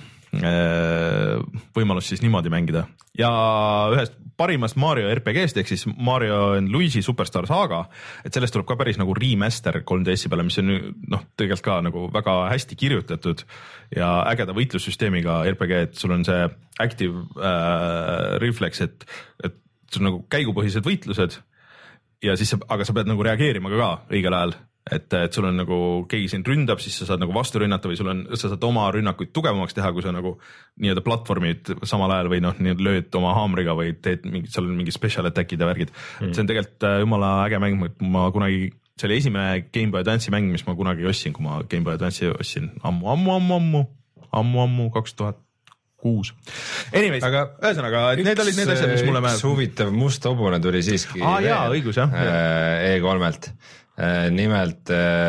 võimalus siis niimoodi mängida ja ühest parimast Mario R P G-st ehk siis Mario and Luigi Superstar Saga, et sellest tuleb ka päris nagu remaster kolm D S-i peale, mis on noh, tegelikult ka nagu väga hästi kirjutatud ja ägeda võitlussüsteemiga R P G, et sul on see active äh, reflex, et, et sul nagu käigupõhised võitlused ja siis, aga sa pead nagu reageerima ka, ka õigel ajal. Et, et sul on nagu keegi sind ründab, siis sa saad nagu vastu rünnata või sul on, sa saad oma rünnakuid tugevamaks teha, kui sa nagu nii-öelda platvormid samal ajal või noh, nii lööd oma haamriga või teed mingi, seal on mingi special attack'id ja värgid mm.. see on tegelikult jumala äge mäng, ma kunagi, see oli esimene Game Boy Advance'i mäng, mis ma kunagi ostsin, kui ma Game Boy Advance'i ostsin ammu, ammu, ammu, ammu, ammu, ammu, kaks tuhat kuus. Anyways, aga ühesõnaga, need olid need asjad, mis mulle määrab. Üks huvitav must hobune tuli siiski ah, jaa, õigus, jah. E kolmelt. Nimelt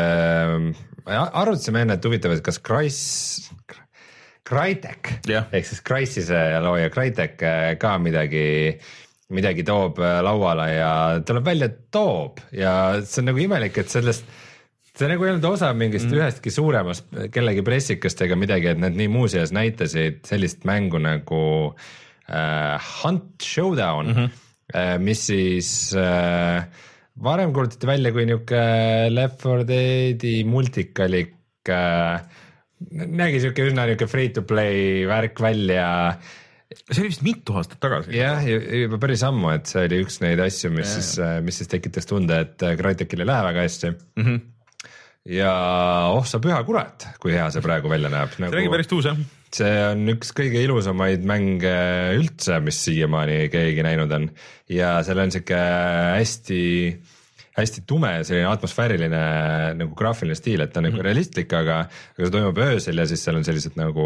äh, arutasime enne, et huvitav, et kas Crysis, Crytek yeah. ehk siis Crysise looja Crytek ka midagi, midagi toob lauale ja tuleb välja, et toob ja see on nagu imelik, et sellest see nagu ei olnud osa mingist mm. ühestki suuremast kellegi pressikast ega midagi, et need nii muuseas näitasid sellist mängu nagu äh, Hunt Showdown mm, -hmm. äh, mis siis äh, varem kuulutati välja kui niuke Left four Deadi multikalik äh,, nägi siuke üsna niuke free to play värk välja. See oli vist mitu aastat tagasi. Jah, juba päris ammu, et see oli üks neid asju, mis, ja, siis, mis siis tekitas tunde, et Crytekil ei lähe väga hästi mm. -hmm. ja oh sa püha kurat, kui hea see praegu välja näeb. See nagu, räägi päris tuus, jah. See on üks kõige ilusamaid mänge üldse, mis siiamaani keegi näinud on ja seal on siuke hästi, hästi tume selline atmosfääriline nagu graafiline stiil, et ta on mm-hmm. nagu realistlik, aga, aga see toimub öösel ja siis seal on sellised nagu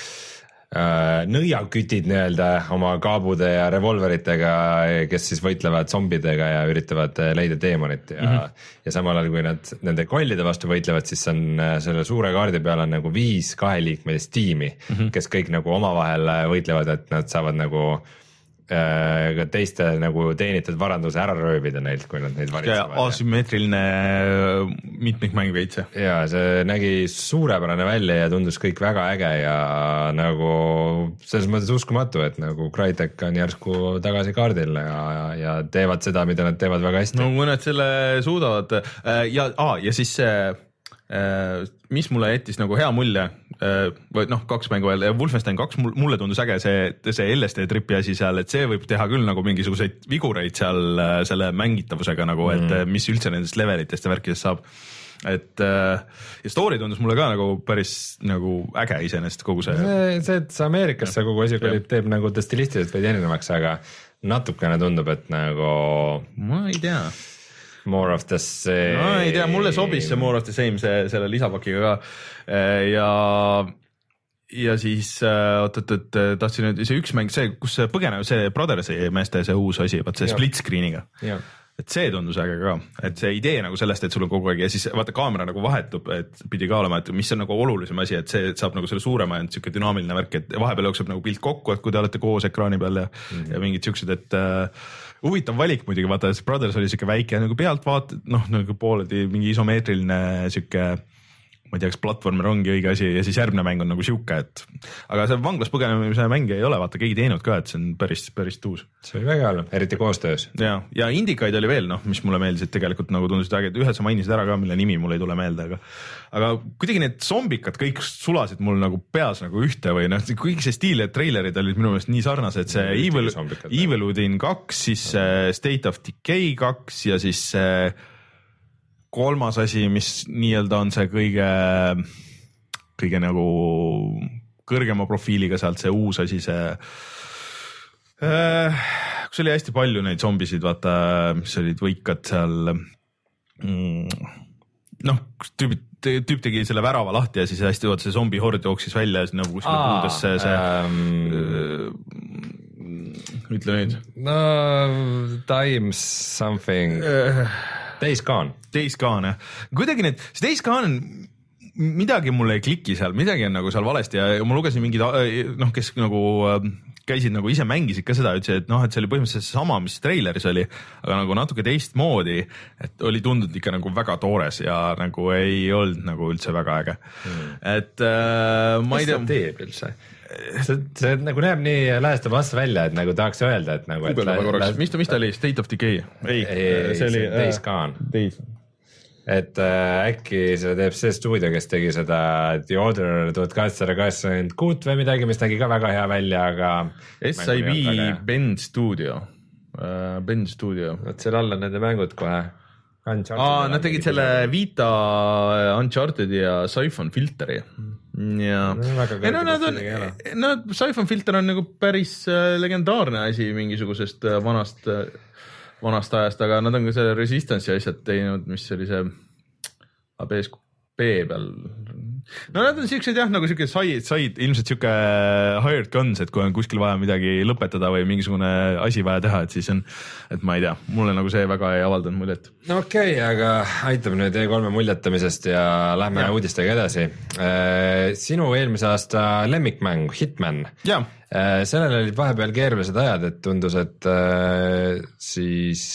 äh, nõiakütid nii-öelda oma kaabude ja revolveritega, kes siis võitlevad zombidega ja üritavad leida teemonit ja mm, -hmm. ja samal ajal kui nad nende kollide vastu võitlevad, siis on selle suure kaardi peal on nagu viis kaheliikmelist tiimi mm, -hmm. kes kõik nagu omavahel võitlevad, et nad saavad nagu äh, ka teiste nagu teenitud varanduse ära röövida neilt, kui nad neid varitsevad. Asümmeetriline mitmikmäng veits. Ja see nägi suurepärane välja ja tundus kõik väga äge ja nagu selles mõttes uskumatu, et nagu Crytek on järsku tagasi kaardil ja, ja teevad seda, mida nad teevad väga hästi. No kui nad selle suudavad ja, aa, ja siis see mis mulle jättis nagu hea mulje, või noh, kaks mängu veel, Wolfenstein kaks mulle tundus äge see, see L S D tripi asi seal, et see võib teha küll nagu mingisuguseid vigureid seal selle mängitavusega nagu, et mm. mis üldse nendest levelitest ja värkidest saab. Et ja story tundus mulle ka nagu päris nagu äge iseenesest kogu see. See, see et see Ameerikas see kogu asi teeb nagu ta stilistiliselt veidi erinevaks, aga natukene tundub, et nagu ma ei tea more of the same. No ei tea, mulle sobis see more of the same see, selle lisapakiga ka ja ja siis oot, oot, oot, tahtsin nüüd see üks mäng, see, kus see põgenev, see Brothersi meeste see uus asi, vaat see split screen'iga. Et see tundus äge ka, et see idee nagu sellest, et sul on kogu aeg ja siis vaata kaamera nagu vahetub, et pidi ka olema, et mis on nagu olulisem asi, et see saab nagu selle suurema ja siuke dünaamiline värk, et vahepeal jookseb nagu pilt kokku, et kui te olete koos ekraani peal ja, mm. ja mingid siuksed, et uh, huvitav valik muidugi, vaata, et Brothers oli siuke väike nagu pealt vaat, noh nagu pooledi mingi isomeetriline siuke, ma ma ei tea, kas platvormer ongi õige asi ja siis järgmine mäng on nagu siuke, et aga see vanglas põgenemise mäng ei ole, vaata keegi teinud ka, et see on päris, päris tuus. See oli väga halb, eriti koostöös. Ja, ja indikaid oli veel, noh, mis mulle meeldisid tegelikult nagu tundusid äge, et ühed sa mainisid ära ka, mille nimi mul ei tule meelde, aga aga kuidagi need zombikad kõik sulasid mul nagu peas nagu ühte või noh, kõik see stiil ja treilerid olid minu meelest nii sarnased, see no, Evil, Evil Within kaks, siis uh, State of Decay kaks ja siis uh, kolmas asi, mis nii-öelda on see kõige, kõige nagu kõrgema profiiliga sealt see uus asi, see uh, kus oli hästi palju neid zombisid, vaata, mis olid võikad seal mm, noh, tüübid tüüp tegi selle värava lahti ja siis hästi vaata see zombi hord jooksis välja ja siis nagu kuskil puudesse see ähm, ütle nüüd. No Times something uh, Days Gone. Days Gone, jah. Kuidagi need, see Days Gone on midagi mulle ei kliki seal, midagi on nagu seal valesti ja ma lugesin mingid, noh, kes nagu käisid nagu ise mängisid ka seda, ütlesid, et noh, et see oli põhimõtteliselt sama, mis treileris oli, aga nagu natuke teistmoodi, et oli tundunud ikka nagu väga toores ja nagu ei olnud nagu üldse väga äge hmm.. Et äh, ma ei tea. Mis ta teeb üldse? See, see nagu näeb nii lähestab vastu välja, et nagu tahaks öelda, et nagu Google et korraks, mis ta, mis ta oli? State of Decay? Ei, ei see oli Days Gone. Days. Et äh, äkki seda teeb see stuudio, kes tegi seda The Order tuhat kaheksasada kaheksakümmend kuus või midagi, mis nägi ka väga hea välja, aga S I B Bend Studio uh, Bend Studio. Võt seal all on nende mängud kohe. Aa, nad tegid selle Vita Uncharted ja Siphon Filteri ja no, ei, no, nad on, no, Siphon Filter on nagu päris uh, legendaarne asi mingisugusest uh, vanast uh, vanast ajast, aga nad on ka selle Resistance'i asjad teinud, mis oli see A B S B peal. No nad on siuksed jah, nagu siuke said, said ilmselt siuke hired guns, et kui on kuskil vaja midagi lõpetada või mingisugune asi vaja teha, et siis on, et ma ei tea, mulle nagu see väga ei avaldanud muljet. No okei okay,, aga aitab nüüd E kolme muljetamisest ja lähme ja. uudistega edasi. Sinu eelmise aasta lemmikmäng, Hitman. Jaa. Sellel olid vahepeal keerulised ajad, et tundus, et äh, siis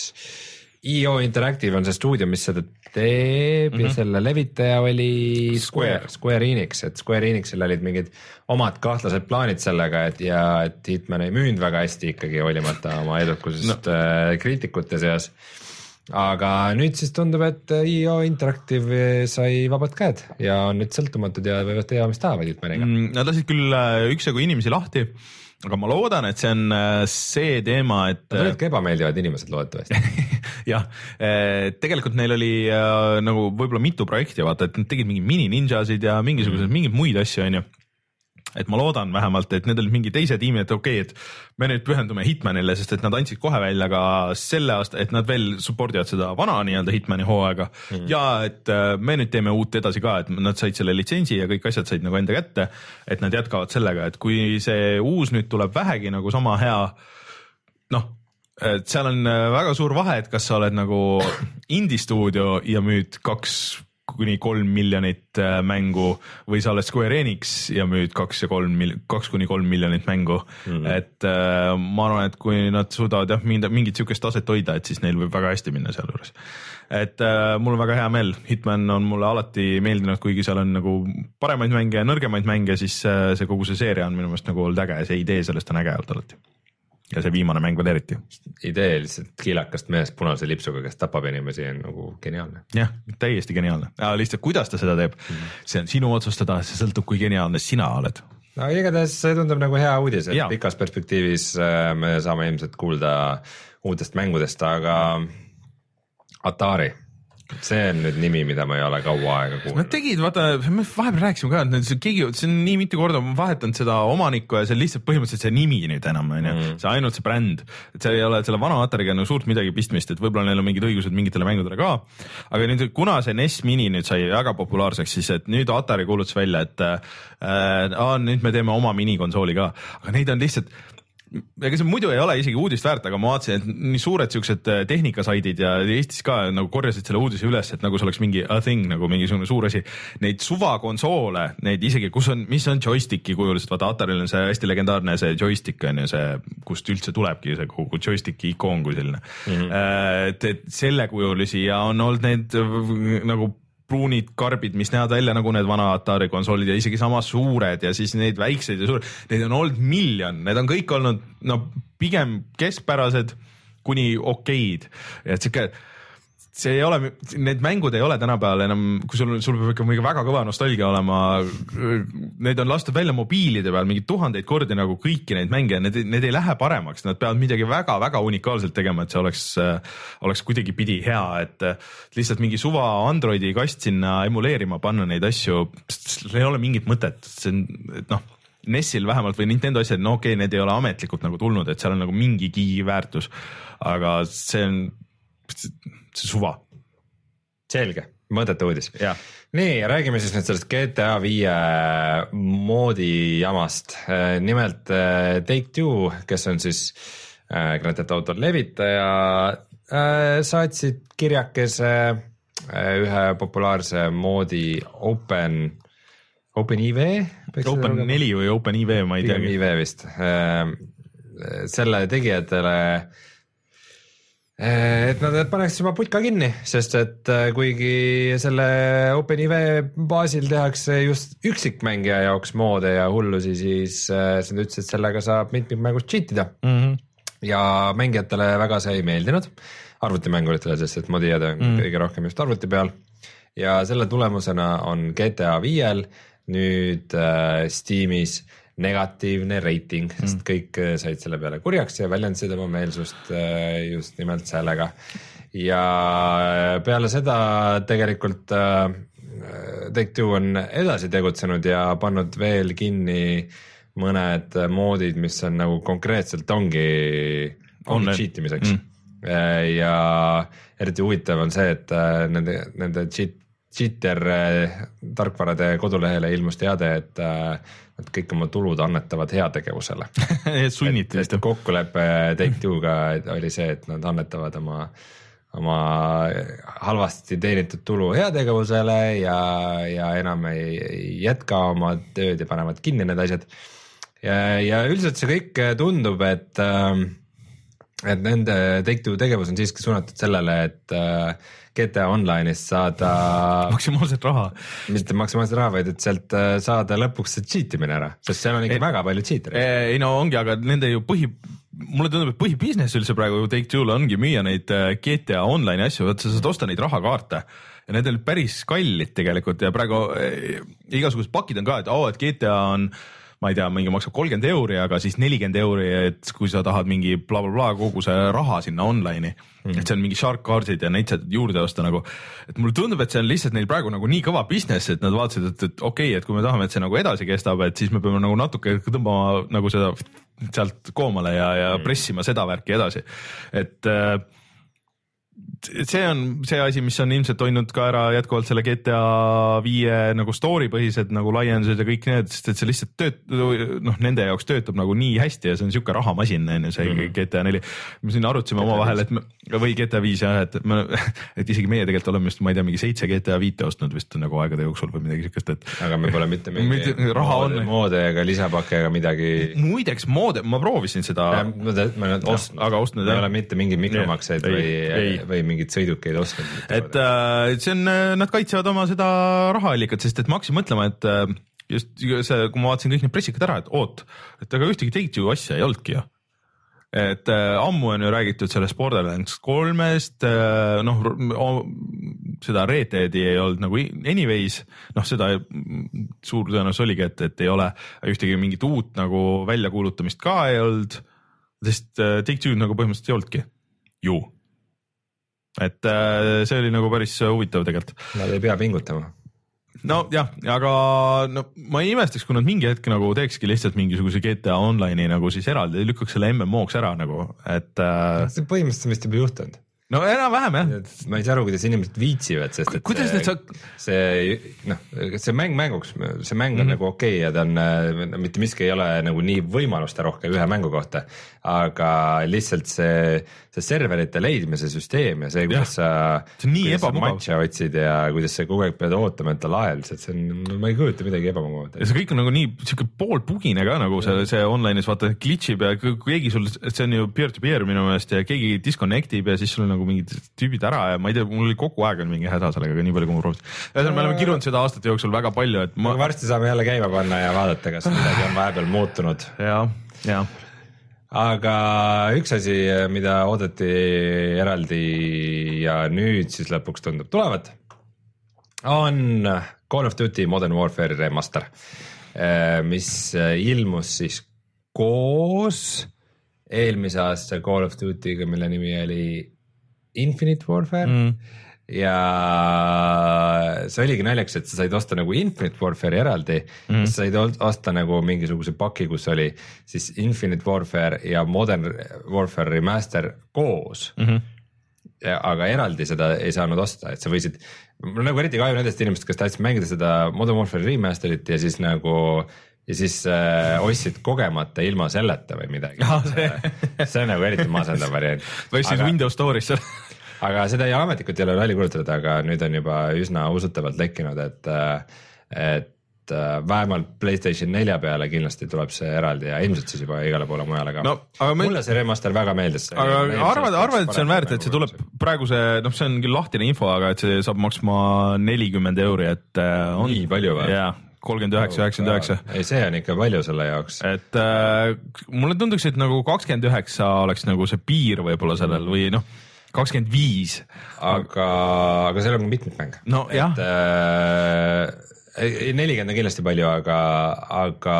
I O Interactive on see stuudio, mis seda teeb mm-hmm. ja selle levitaja oli Square, Square Enix, et Square Enixil olid mingid omad kahtlased plaanid sellega, et ja et Hitman ei müünud väga hästi ikkagi olimata oma edukusest no. äh, kriitikute seas. Aga nüüd siis tundub, et I O Interactive sai vabad käed ja on nüüd sõltumatud ja võivad teha, mis tahavad Hitmaniga. Nad lasid küll üksjagu inimesi lahti, aga ma loodan, et see on see teema, et nad olid ka ebameeldivad inimesed loodetavasti. jah, tegelikult neil oli nagu võib-olla mitu projekti, vaata, et nad tegid mingi mini-ninjasid ja mingisugused mm. mingid muid asju, on ju. Et ma loodan vähemalt, et need olid mingi teise tiimi, et okei, okay, et me nüüd pühendume Hitmanile, sest et nad andsid kohe välja ka selle aasta, et nad veel supportivad seda vana nii-öelda Hitmani hooaega mm. ja et me nüüd teeme uut edasi ka, et nad said selle litsentsi ja kõik asjad said nagu enda kätte, et nad jätkavad sellega, et kui see uus nüüd tuleb vähegi nagu sama hea, noh, et seal on väga suur vahe, et kas sa oled nagu indie stuudio ja müüd kaks kuni kolm miljonit mängu või sa oled Square Enix ja müüd kaks ja kolm, kaks kuni kolm miljonit mängu mm. et äh, ma arvan, et kui nad suudavad jah, mingit, mingit sükest taset hoida, et siis neil võib väga hästi minna seal juures. Et äh, mul on väga hea meel, Hitman on mulle alati meeldinud, kuigi seal on nagu paremaid mänge ja nõrgemaid mänge, siis äh, see kogu see seeria on minu meelest nagu olnud äge ja see idee sellest on äge olnud alati. Ja see viimane mäng veel eriti. Idee lihtsalt kiilakast mehest punase lipsuga, kes tapab inimesi, on nagu geniaalne. Jah, täiesti geniaalne. Ja lihtsalt kuidas ta seda teeb, mm. see on sinu otsustada, see sõltub, kui geniaalne sina oled. No igatahes see tundub nagu hea uudis, et ja. pikas perspektiivis me saame ilmselt kuulda uutest mängudest, aga Atari. See on nüüd nimi, mida ma ei ole kaua aega kuulnud. Nad tegid, vaata, me vahepeal rääkisime ka, et see, keegi, see on nii mitu korda vahetanud seda omanikku ja see on lihtsalt põhimõtteliselt see nimi nüüd enam, on ju, see ainult see bränd, et see ei ole selle vana Atariga no suurt midagi pistmist, et võib-olla neil on mingid õigused mingitele mängudele ka, aga nüüd, kuna see N E S Mini nüüd sai väga populaarseks, siis et nüüd Atari kuulutas välja, et äh, nüüd me teeme oma minikonsooli ka, aga neid on lihtsalt ega see muidu ei ole isegi uudist väärt, aga ma vaatasin, et nii suured siuksed tehnikasaidid ja Eestis ka nagu korjasid selle uudise üles, et nagu see oleks mingi a thing, nagu mingisugune suur asi. Neid suvakonsoole, neid isegi, kus on, mis on joysticki kujuliselt, vaata Ataril on see hästi legendaarne see joystick on ju see, kust üldse tulebki see kogu joysticki ikoon kui selline mm. -hmm. Et, et selle kujulisi ja on olnud need nagu pruunid karbid, mis näevad välja nagu need vana Atari konsoolid ja isegi sama suured ja siis neid väikseid ja suured, neid on olnud miljon, need on kõik olnud no pigem keskpärased kuni okeid, et siuke see ei ole, need mängud ei ole tänapäeval enam, kui sul, sul peab ikka mingi väga kõva nostalgia olema, need on lastud välja mobiilide peal mingi tuhandeid kordi nagu kõiki neid mänge, need, need ei lähe paremaks, nad peavad midagi väga-väga unikaalselt tegema, et see oleks, oleks kuidagi pidi hea, et lihtsalt mingi suva Androidi kast sinna emuleerima panna neid asju, ei ole mingit mõtet, see on, et noh, N E S-il vähemalt või Nintendo asjad, no okei okay,, need ei ole ametlikult nagu tulnud, et seal on nagu mingigi väärtus, aga see on see suva. Selge, mõõdete uudis. Nii, räägime siis nüüd sellest G T A viie moodi jamast. Nimelt Take-Two, kes on siis Grand Theft Auto levitaja, saatsid kirjakese ühe populaarse moodi Open, Open I V? Open neli või Open I V, ma ei teagi. I V vist. Selle tegijatele et nad paneks juba putka kinni, sest et kuigi selle OpenIV baasil tehakse just üksikmängija jaoks moode ja hullusi, siis nad ütlesid, et sellega saab mitmikmängus cheatida mm. -hmm. ja mängijatele väga see ei meeldinud, arvutimänguritele, sest et modijad on mm. -hmm. kõige rohkem just arvuti peal ja selle tulemusena on G T A viiel nüüd äh, Steamis negatiivne reiting, sest mm. kõik said selle peale kurjaks ja väljendasid oma meelsust just nimelt sellega. Ja peale seda tegelikult Take-Two on edasi tegutsenud ja pannud veel kinni mõned moodid, mis on nagu konkreetselt ongi, ongi cheatimiseks. Mm. Ja eriti huvitav on see, et nende, nende cheat, cheater tarkvarade kodulehele ilmus teade, et et kõik oma tulud annetavad heategevusele. Sunniti vist. Kokkulepe Take-Two'ga oli see, et nad annetavad oma, oma halvasti teenitud tulu heategevusele ja, ja enam ei, ei jätka oma tööd ja panevad kinni need asjad. Ja, ja üldiselt see kõik tundub, et, et nende Take-Two tegevus on siiski suunatud sellele, et G T A Online'ist saada maksimaalselt raha, mitte maksimaalselt raha, vaid et sealt saada lõpuks see cheatimine ära, sest seal on ikka ei, väga palju cheatereid. Ei no ongi, aga nende ju põhi, mulle tundub, et põhibusiness üldse praegu Take-Two'l ongi müüa neid G T A Online'i asju, võtta sa saad osta neid rahakaarte ja need on päris kallid tegelikult ja praegu eh, igasugused pakid on ka, et oo, et G T A on ma ei tea, mingi maksab kolmkümmend euri, aga siis nelikümmend euri, et kui sa tahad mingi bla bla bla kogu see raha sinna online'i, mm. et see on mingi shark card'id ja neid saad juurde osta nagu, et mulle tundub, et see on lihtsalt neil praegu nagu nii kõva business, et nad vaatasid, et, et okei okay,, et kui me tahame, et see nagu edasi kestab, et siis me peame nagu natuke tõmbama nagu seda sealt koomale ja, ja mm. pressima seda värki edasi, et äh, see on see asi, mis on ilmselt hoidnud ka ära jätkuvalt selle G T A viie nagu story põhised nagu laiendused ja kõik need, sest et see lihtsalt töötab, noh nende jaoks töötab nagu nii hästi ja see on siuke rahamasin, see mm -hmm. G T A neli. me siin arutasime omavahel, et me, või G T A viis jah, et me, et isegi meie tegelikult oleme just, ma ei tea, mingi seitse G T A viite ostnud vist nagu aegade jooksul või midagi siukest, et aga me pole mitte mingi moode, moode ega lisapakke ega midagi. Muideks moode, ma proovisin seda. Ma olen ostnud, aga ostnud ei ole mitte mingi mikromakseid või, või mingid sõidukeid ostnud. Et äh, see on, nad kaitsevad oma seda rahaallikat, sest et ma hakkasin mõtlema, et äh, just see, kui ma vaatasin kõik need pressikad ära, et oot, et aga ühtegi Take-Two asja ei olnudki ju. Et äh, ammu on ju räägitud sellest Borderlands kolmest, äh, noh seda Red Deadi ei olnud nagu anyways, noh seda suur tõenäosus oligi, et, et ei ole ühtegi mingit uut nagu väljakuulutamist ka ei olnud, sest äh, Take-Two nagu põhimõtteliselt ei olnudki ju. Et äh, see oli nagu päris huvitav tegelikult. Nad ei pea pingutama. No jah, aga no, ma ei imestaks, kui nad mingi hetk nagu teekski lihtsalt mingisuguse G T A Online'i nagu siis eraldi, lükkaks selle M M O-ks ära nagu, et äh... see põhimõtteliselt vist juba juhtunud. No enam-vähem jah. Ma ei saa aru, kuidas inimesed viitsivad, sest et kuidas see, sa... see, noh, see mäng mänguks, see mäng on mm -hmm. nagu okei okay ja ta on, mitte miski ei ole nagu nii võimaluste rohke ühe mängu kohta, aga lihtsalt see, see serverite leidmise süsteem ja see, kuidas ja, sa, kuidas sa matša otsid ja kuidas sa kogu aeg pead ootama, et ta laels, et see on, ma ei kujuta midagi ebamugavat. Ja see kõik on nagu nii siuke poolpugine ka nagu see, see online'is vaata glitchib ja keegi sul, see on ju peer-to-peer minu meelest ja keegi disconnectib ja siis sul on nagu nagu mingid tüübid ära ja ma ei tea, mul oli kogu aeg on mingi häda sellega, nii palju kui ma proovisin. ühesõnaga me oleme kirunud seda aastate jooksul väga palju, et ma... varsti saame jälle käima panna ja vaadata, kas midagi on vahepeal muutunud. ja, ja. Aga üks asi, mida oodati eraldi ja nüüd siis lõpuks tundub tulevat, on Call of Duty Modern Warfare remaster, mis ilmus siis koos eelmise aasta Call of Duty'ga, mille nimi oli Infinite Warfare mm. ja see oligi naljakas, et sa said osta nagu Infinite Warfare'i eraldi mm. sa said osta nagu mingisuguse paki, kus oli siis Infinite Warfare ja Modern Warfare remaster koos mm. -hmm. Ja, aga eraldi seda ei saanud osta, et sa võisid, mul nagu eriti kahju nendest inimest, kes tahtsid mängida seda Modern Warfare remasterit ja siis nagu ja siis äh, ostsid kogemata ilma selleta või midagi ja, see... see on nagu eriti masendav variant. või siis aga... Windows Store'is aga seda ei ametlikult ei ole välja kuulutatud, aga nüüd on juba üsna usutavalt lekkinud, et et vähemalt PlayStation nelja peale kindlasti tuleb see eraldi ja ilmselt siis juba igale poole mujale ka no,. mulle me... see remaster väga meeldis. aga arvad, arvad, et see on väärt, et see tuleb praeguse, noh, see on küll lahtine info, aga et see saab maksma nelikümmend euri, et on nii palju või? jaa, kolmkümmend üheksa, üheksakümmend üheksa. ei, see on ikka palju selle jaoks. et äh, mulle tunduks, et nagu kakskümmend üheksa oleks nagu see piir võib-olla sellel või noh, kakskümmend viis. aga, aga seal on mitmikmäng. no jah. nelikümmend on kindlasti palju, aga, aga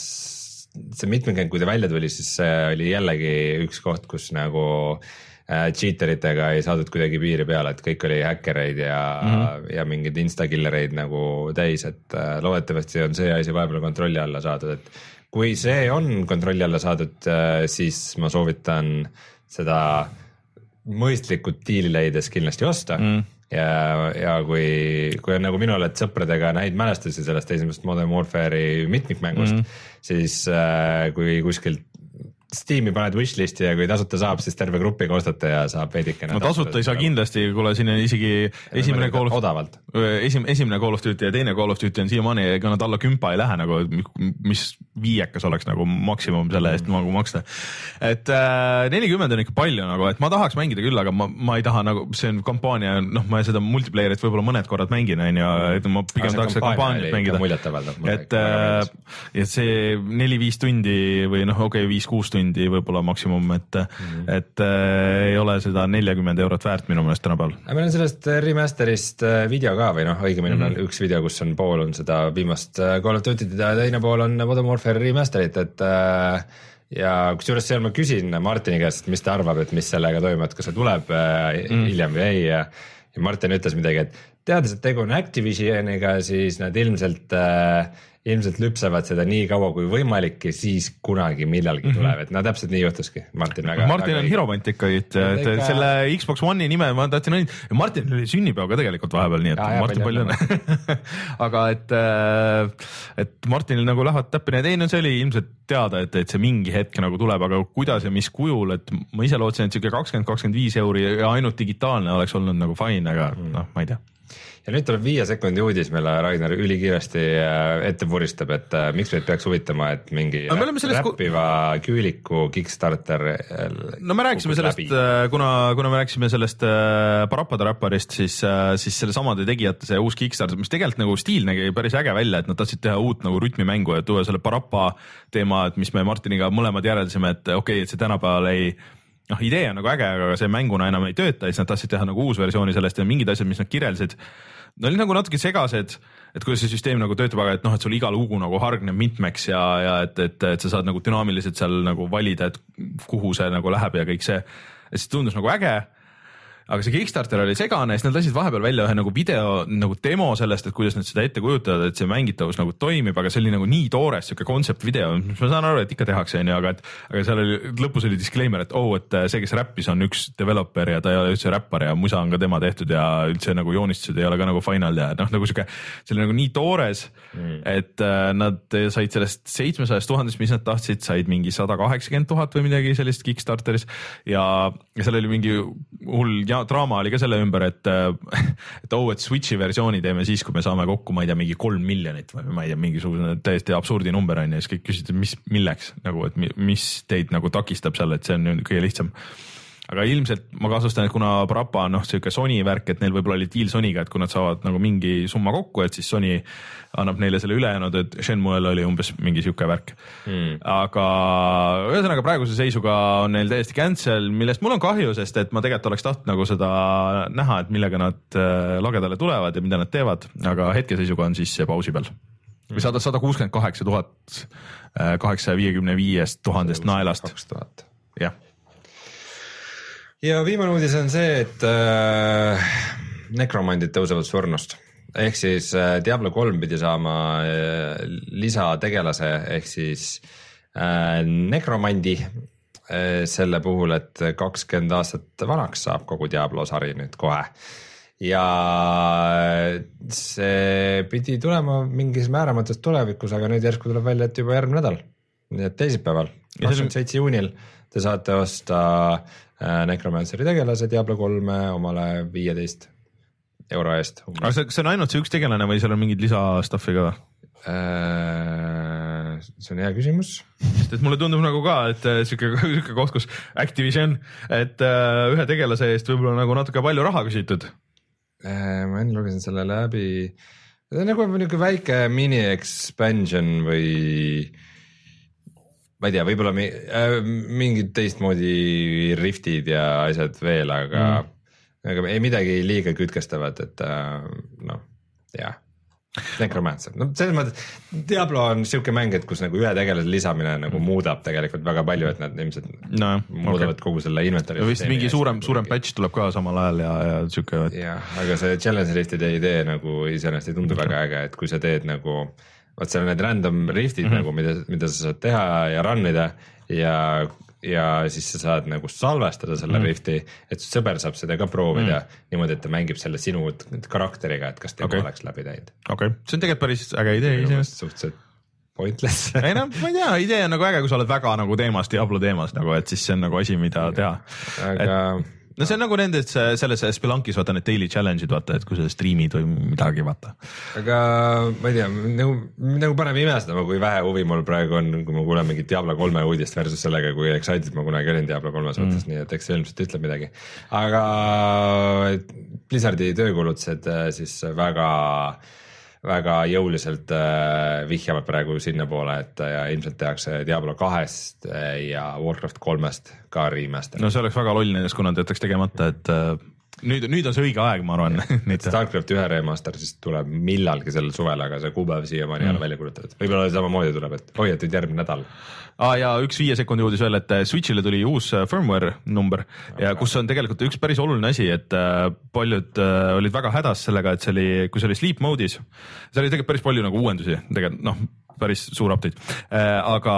see mitmikmäng, kui ta välja tuli, siis see oli jällegi üks koht, kus nagu äh, cheateritega ei saadud kuidagi piiri peale, et kõik oli häkkereid ja mm, -hmm. ja mingeid instakillereid nagu täis, et äh, loodetavasti on see asi vahepeal kontrolli alla saadud, et kui see on kontrolli alla saadud, äh, siis ma soovitan seda mõistlikult diili leides kindlasti osta mm. ja, ja kui, kui on nagu minul, et sõpradega näid mälestusi sellest esimesest Modern Warfare'i mitmikmängust mm., siis äh, kui kuskilt Steam'i paned wishlist'i ja kui tasuta saab, siis terve grupiga ostate ja saab veidikene. no tasuta ei saa kindlasti, kuule siin on isegi esimene Call of, odavalt. Esim, esimene Call of Duty ja teine Call of Duty on siiamaani, ega nad alla kümpa ei lähe nagu, mis viiekas oleks nagu maksimum selle eest nagu maksta. Et äh, nelikümmend on ikka palju nagu, et ma tahaks mängida küll, aga ma, ma ei taha nagu, see on kampaania, noh, ma seda multiplayerit võib-olla mõned korrad mängin, on ju, et ma pigem tahaks seda kampaaniat mängida. Et, äh, et see neli-viis tundi või noh, okei okay,, viis-kuus tundi võib-olla maksimum, et mm. et äh, ei ole seda nelikümmend eurot väärt minu meelest tänapäeval. Meil on sellest remasterist video ka või noh, õigemini mm. üks video, kus on pool on seda viimast Call of Duty't ja teine pool on Modern Warfare remasterit, et äh, ja kusjuures seal ma küsin Martini käest, mis ta arvab, et mis sellega toimub, et kas see tuleb äh, mm. hiljem või ei ja, ja Martin ütles midagi, et teades, et tegu on Activisioniga, siis nad ilmselt äh, ilmselt lüpsevad seda nii kaua kui võimalik ja siis kunagi millalgi tuleb, mm -hmm. et no täpselt nii juhtuski. Martin väga Martin väga on hiromant ikka, et, et ikka... selle Xbox One'i nime ma tahtsin õnn... Martin oli sünnipäev ka tegelikult vahepeal, nii et ja, Martin palju õnne. aga et, et Martinil nagu lähevad täppine, et ei no see oli ilmselt teada, et, et see mingi hetk nagu tuleb, aga kuidas ja mis kujul, et ma ise lootsin, et siuke kakskümmend kakskümmend viis euri ja ainult digitaalne oleks olnud nagu fine, aga mm. noh, ma ei tea. Ja nüüd tuleb viie sekundi uudis, mille Ragnar ülikiiresti ette puristab, et äh, miks meid peaks huvitama, et mingi räppiva küüliku Kickstarter no me rääkisime sellest, kuna, kuna me rääkisime sellest äh, Parappada räpparist, siis, äh, siis selle samade tegijate see uus Kickstarter, mis tegelikult nagu stiil nägi päris äge välja, et nad tahtsid teha uut nagu rütmimängu ja tuua selle Parappa teema, et mis me Martiniga mõlemad järeldasime, et okei okay,, et see tänapäeval ei noh, idee on nagu äge, aga see mänguna enam ei tööta, siis nad tahtsid teha nagu uus versiooni sellest ja mingid asjad, mis nad kirjeldasid, no oli nagu natuke segased, et kuidas see süsteem nagu töötab, aga et noh, et sul iga lugu nagu hargneb mitmeks ja, ja et, et, et sa saad nagu dünaamiliselt seal nagu valida, et kuhu see nagu läheb ja kõik see, et see tundus nagu äge. Aga see Kickstarter oli segane, siis nad lasid vahepeal välja ühe nagu video nagu demo sellest, et kuidas nad seda ette kujutavad, et see mängitavus nagu toimib, aga see oli nagu nii toores siuke kontsepт video, mis ma saan aru, et ikka tehakse, onju, aga et aga seal oli lõpus oli disclaimer, et oh, et see, kes räppis, on üks developer ja ta ei ole üldse räppar ja musa on ka tema tehtud ja üldse nagu joonistused ei ole ka nagu final ja noh, nagu siuke, see oli nagu nii toores, mm. et äh, nad said sellest seitsmesajast tuhandest, mis nad tahtsid, said mingi sada kaheksakümmend tuhat või midagi sellist Kickstarteris ja, ja seal oli mingi hull ja draama oli ka selle ümber, et, et oh, et Switchi versiooni teeme siis, kui me saame kokku, ma ei tea, mingi kolm miljonit või ma ei tea, mingisugune täiesti absurdi number on ja siis kõik küsisid, mis, milleks nagu, et mis teid nagu takistab seal, et see on kõige lihtsam. aga ilmselt ma kahtlustan, et kuna Parappa on noh, siuke Sony värk, et neil võib-olla oli deal Sonyga, et kui nad saavad nagu mingi summa kokku, et siis Sony annab neile selle ülejäänud, et Shenmue'l oli umbes mingi siuke värk hmm.. aga ühesõnaga praeguse seisuga on neil täiesti cancel, millest mul on kahju, sest et ma tegelikult oleks tahtnud nagu seda näha, et millega nad lagedale tulevad ja mida nad teevad, aga hetkeseisuga on siis pausi peal. või sada, sada kuuskümmend kaheksa tuhat kaheksasaja viiekümne viiest tuhandest naelast. kaks tuhat. jah. ja viimane uudis on see, et äh, nekromandid tõusevad surnust. Ehk siis äh, Diablo kolm pidi saama äh, lisategelase ehk siis äh, nekromandi äh, selle puhul, et kakskümmend aastat vanaks saab kogu Diablo sari nüüd kohe. Ja see pidi tulema mingis määramatus tulevikus, aga nüüd järsku tuleb välja, et juba järgmine nädal. Nii et teisipäeval, kakskümmend seitse juunil te saate osta Necromanceri tegelase Diablo kolme omale viieteist euro eest. aga see, see on ainult see üks tegelane või seal on mingid lisastuffi ka? See on hea küsimus. Sest et mulle tundub nagu ka, et siuke, siuke koht, kus Activision, et ühe tegelase eest võib-olla nagu natuke palju raha küsitud. Ma enne lugesin selle läbi. See on nagu niisugune väike mini expansion või ma ei tea, võib-olla mingid teistmoodi riftid ja asjad veel, aga, mm. aga ei midagi liiga kütkestavat, et noh, jah. Necromancer, no selles mõttes Diablo on siuke mäng, et kus nagu ühe tegelase lisamine nagu mm. muudab tegelikult väga palju, et nad ilmselt no, muudavad okay. kogu selle inventari. ja vist mingi suurem, suurem patch tuleb ka samal ajal ja, ja siuke. Et... jah, aga see challenge riftide idee nagu iseenesest ei tundu okay. väga äge, et kui sa teed nagu vaat seal on need random riftid mm -hmm. nagu, mida, mida sa saad teha ja runnida ja, ja siis sa saad nagu salvestada selle mm -hmm. rifti, et sõber saab seda ka proovida mm -hmm. niimoodi, et ta mängib selle sinu karakteriga, et kas tema okay. oleks läbi teinud. okei okay., see on tegelikult päris äge idee iseenesest. Suhteliselt pointless. ei no ma ei tea, idee on nagu äge, kui sa oled väga nagu teemas, Diablo teemas nagu, et siis see on nagu asi, mida teha. aga et... no see on nagu nendes, selles Spelunkis vaata need daily challenge'id vaata, et kui sa streamid või midagi vaata. aga ma ei tea, nagu, nagu paneb imestama, kui vähe huvi mul praegu on, kui ma kuulen mingit Diablo kolme uudist versus sellega, kui excited ma kunagi olin Diablo kolme suhtes mm., nii et eks see ilmselt ütleb midagi. aga Blizzardi töökulutused siis väga väga jõuliselt äh, vihjavad praegu sinna poole, et ja ilmselt tehakse Diablo kahest ja Warcraft kolmest ka remaster. No see oleks väga loll nendest, kui nad jätaks tegemata, et äh, nüüd, nüüd on see õige aeg, ma arvan. Starcraft ühe remaster siis tuleb millalgi sellel suvel, aga see kuupäev siiamaani ei ole mm. välja kulutatud. Võib-olla samamoodi tuleb, et oi, et nüüd järgmine nädal. Ah, ja üks viie sekundi uudis veel, et Switchile tuli uus firmware number ja kus on tegelikult üks päris oluline asi, et paljud olid väga hädas sellega, et see oli, kui see oli sleep mode'is, see oli tegelikult päris palju nagu uuendusi, tegelikult noh, päris suur update, aga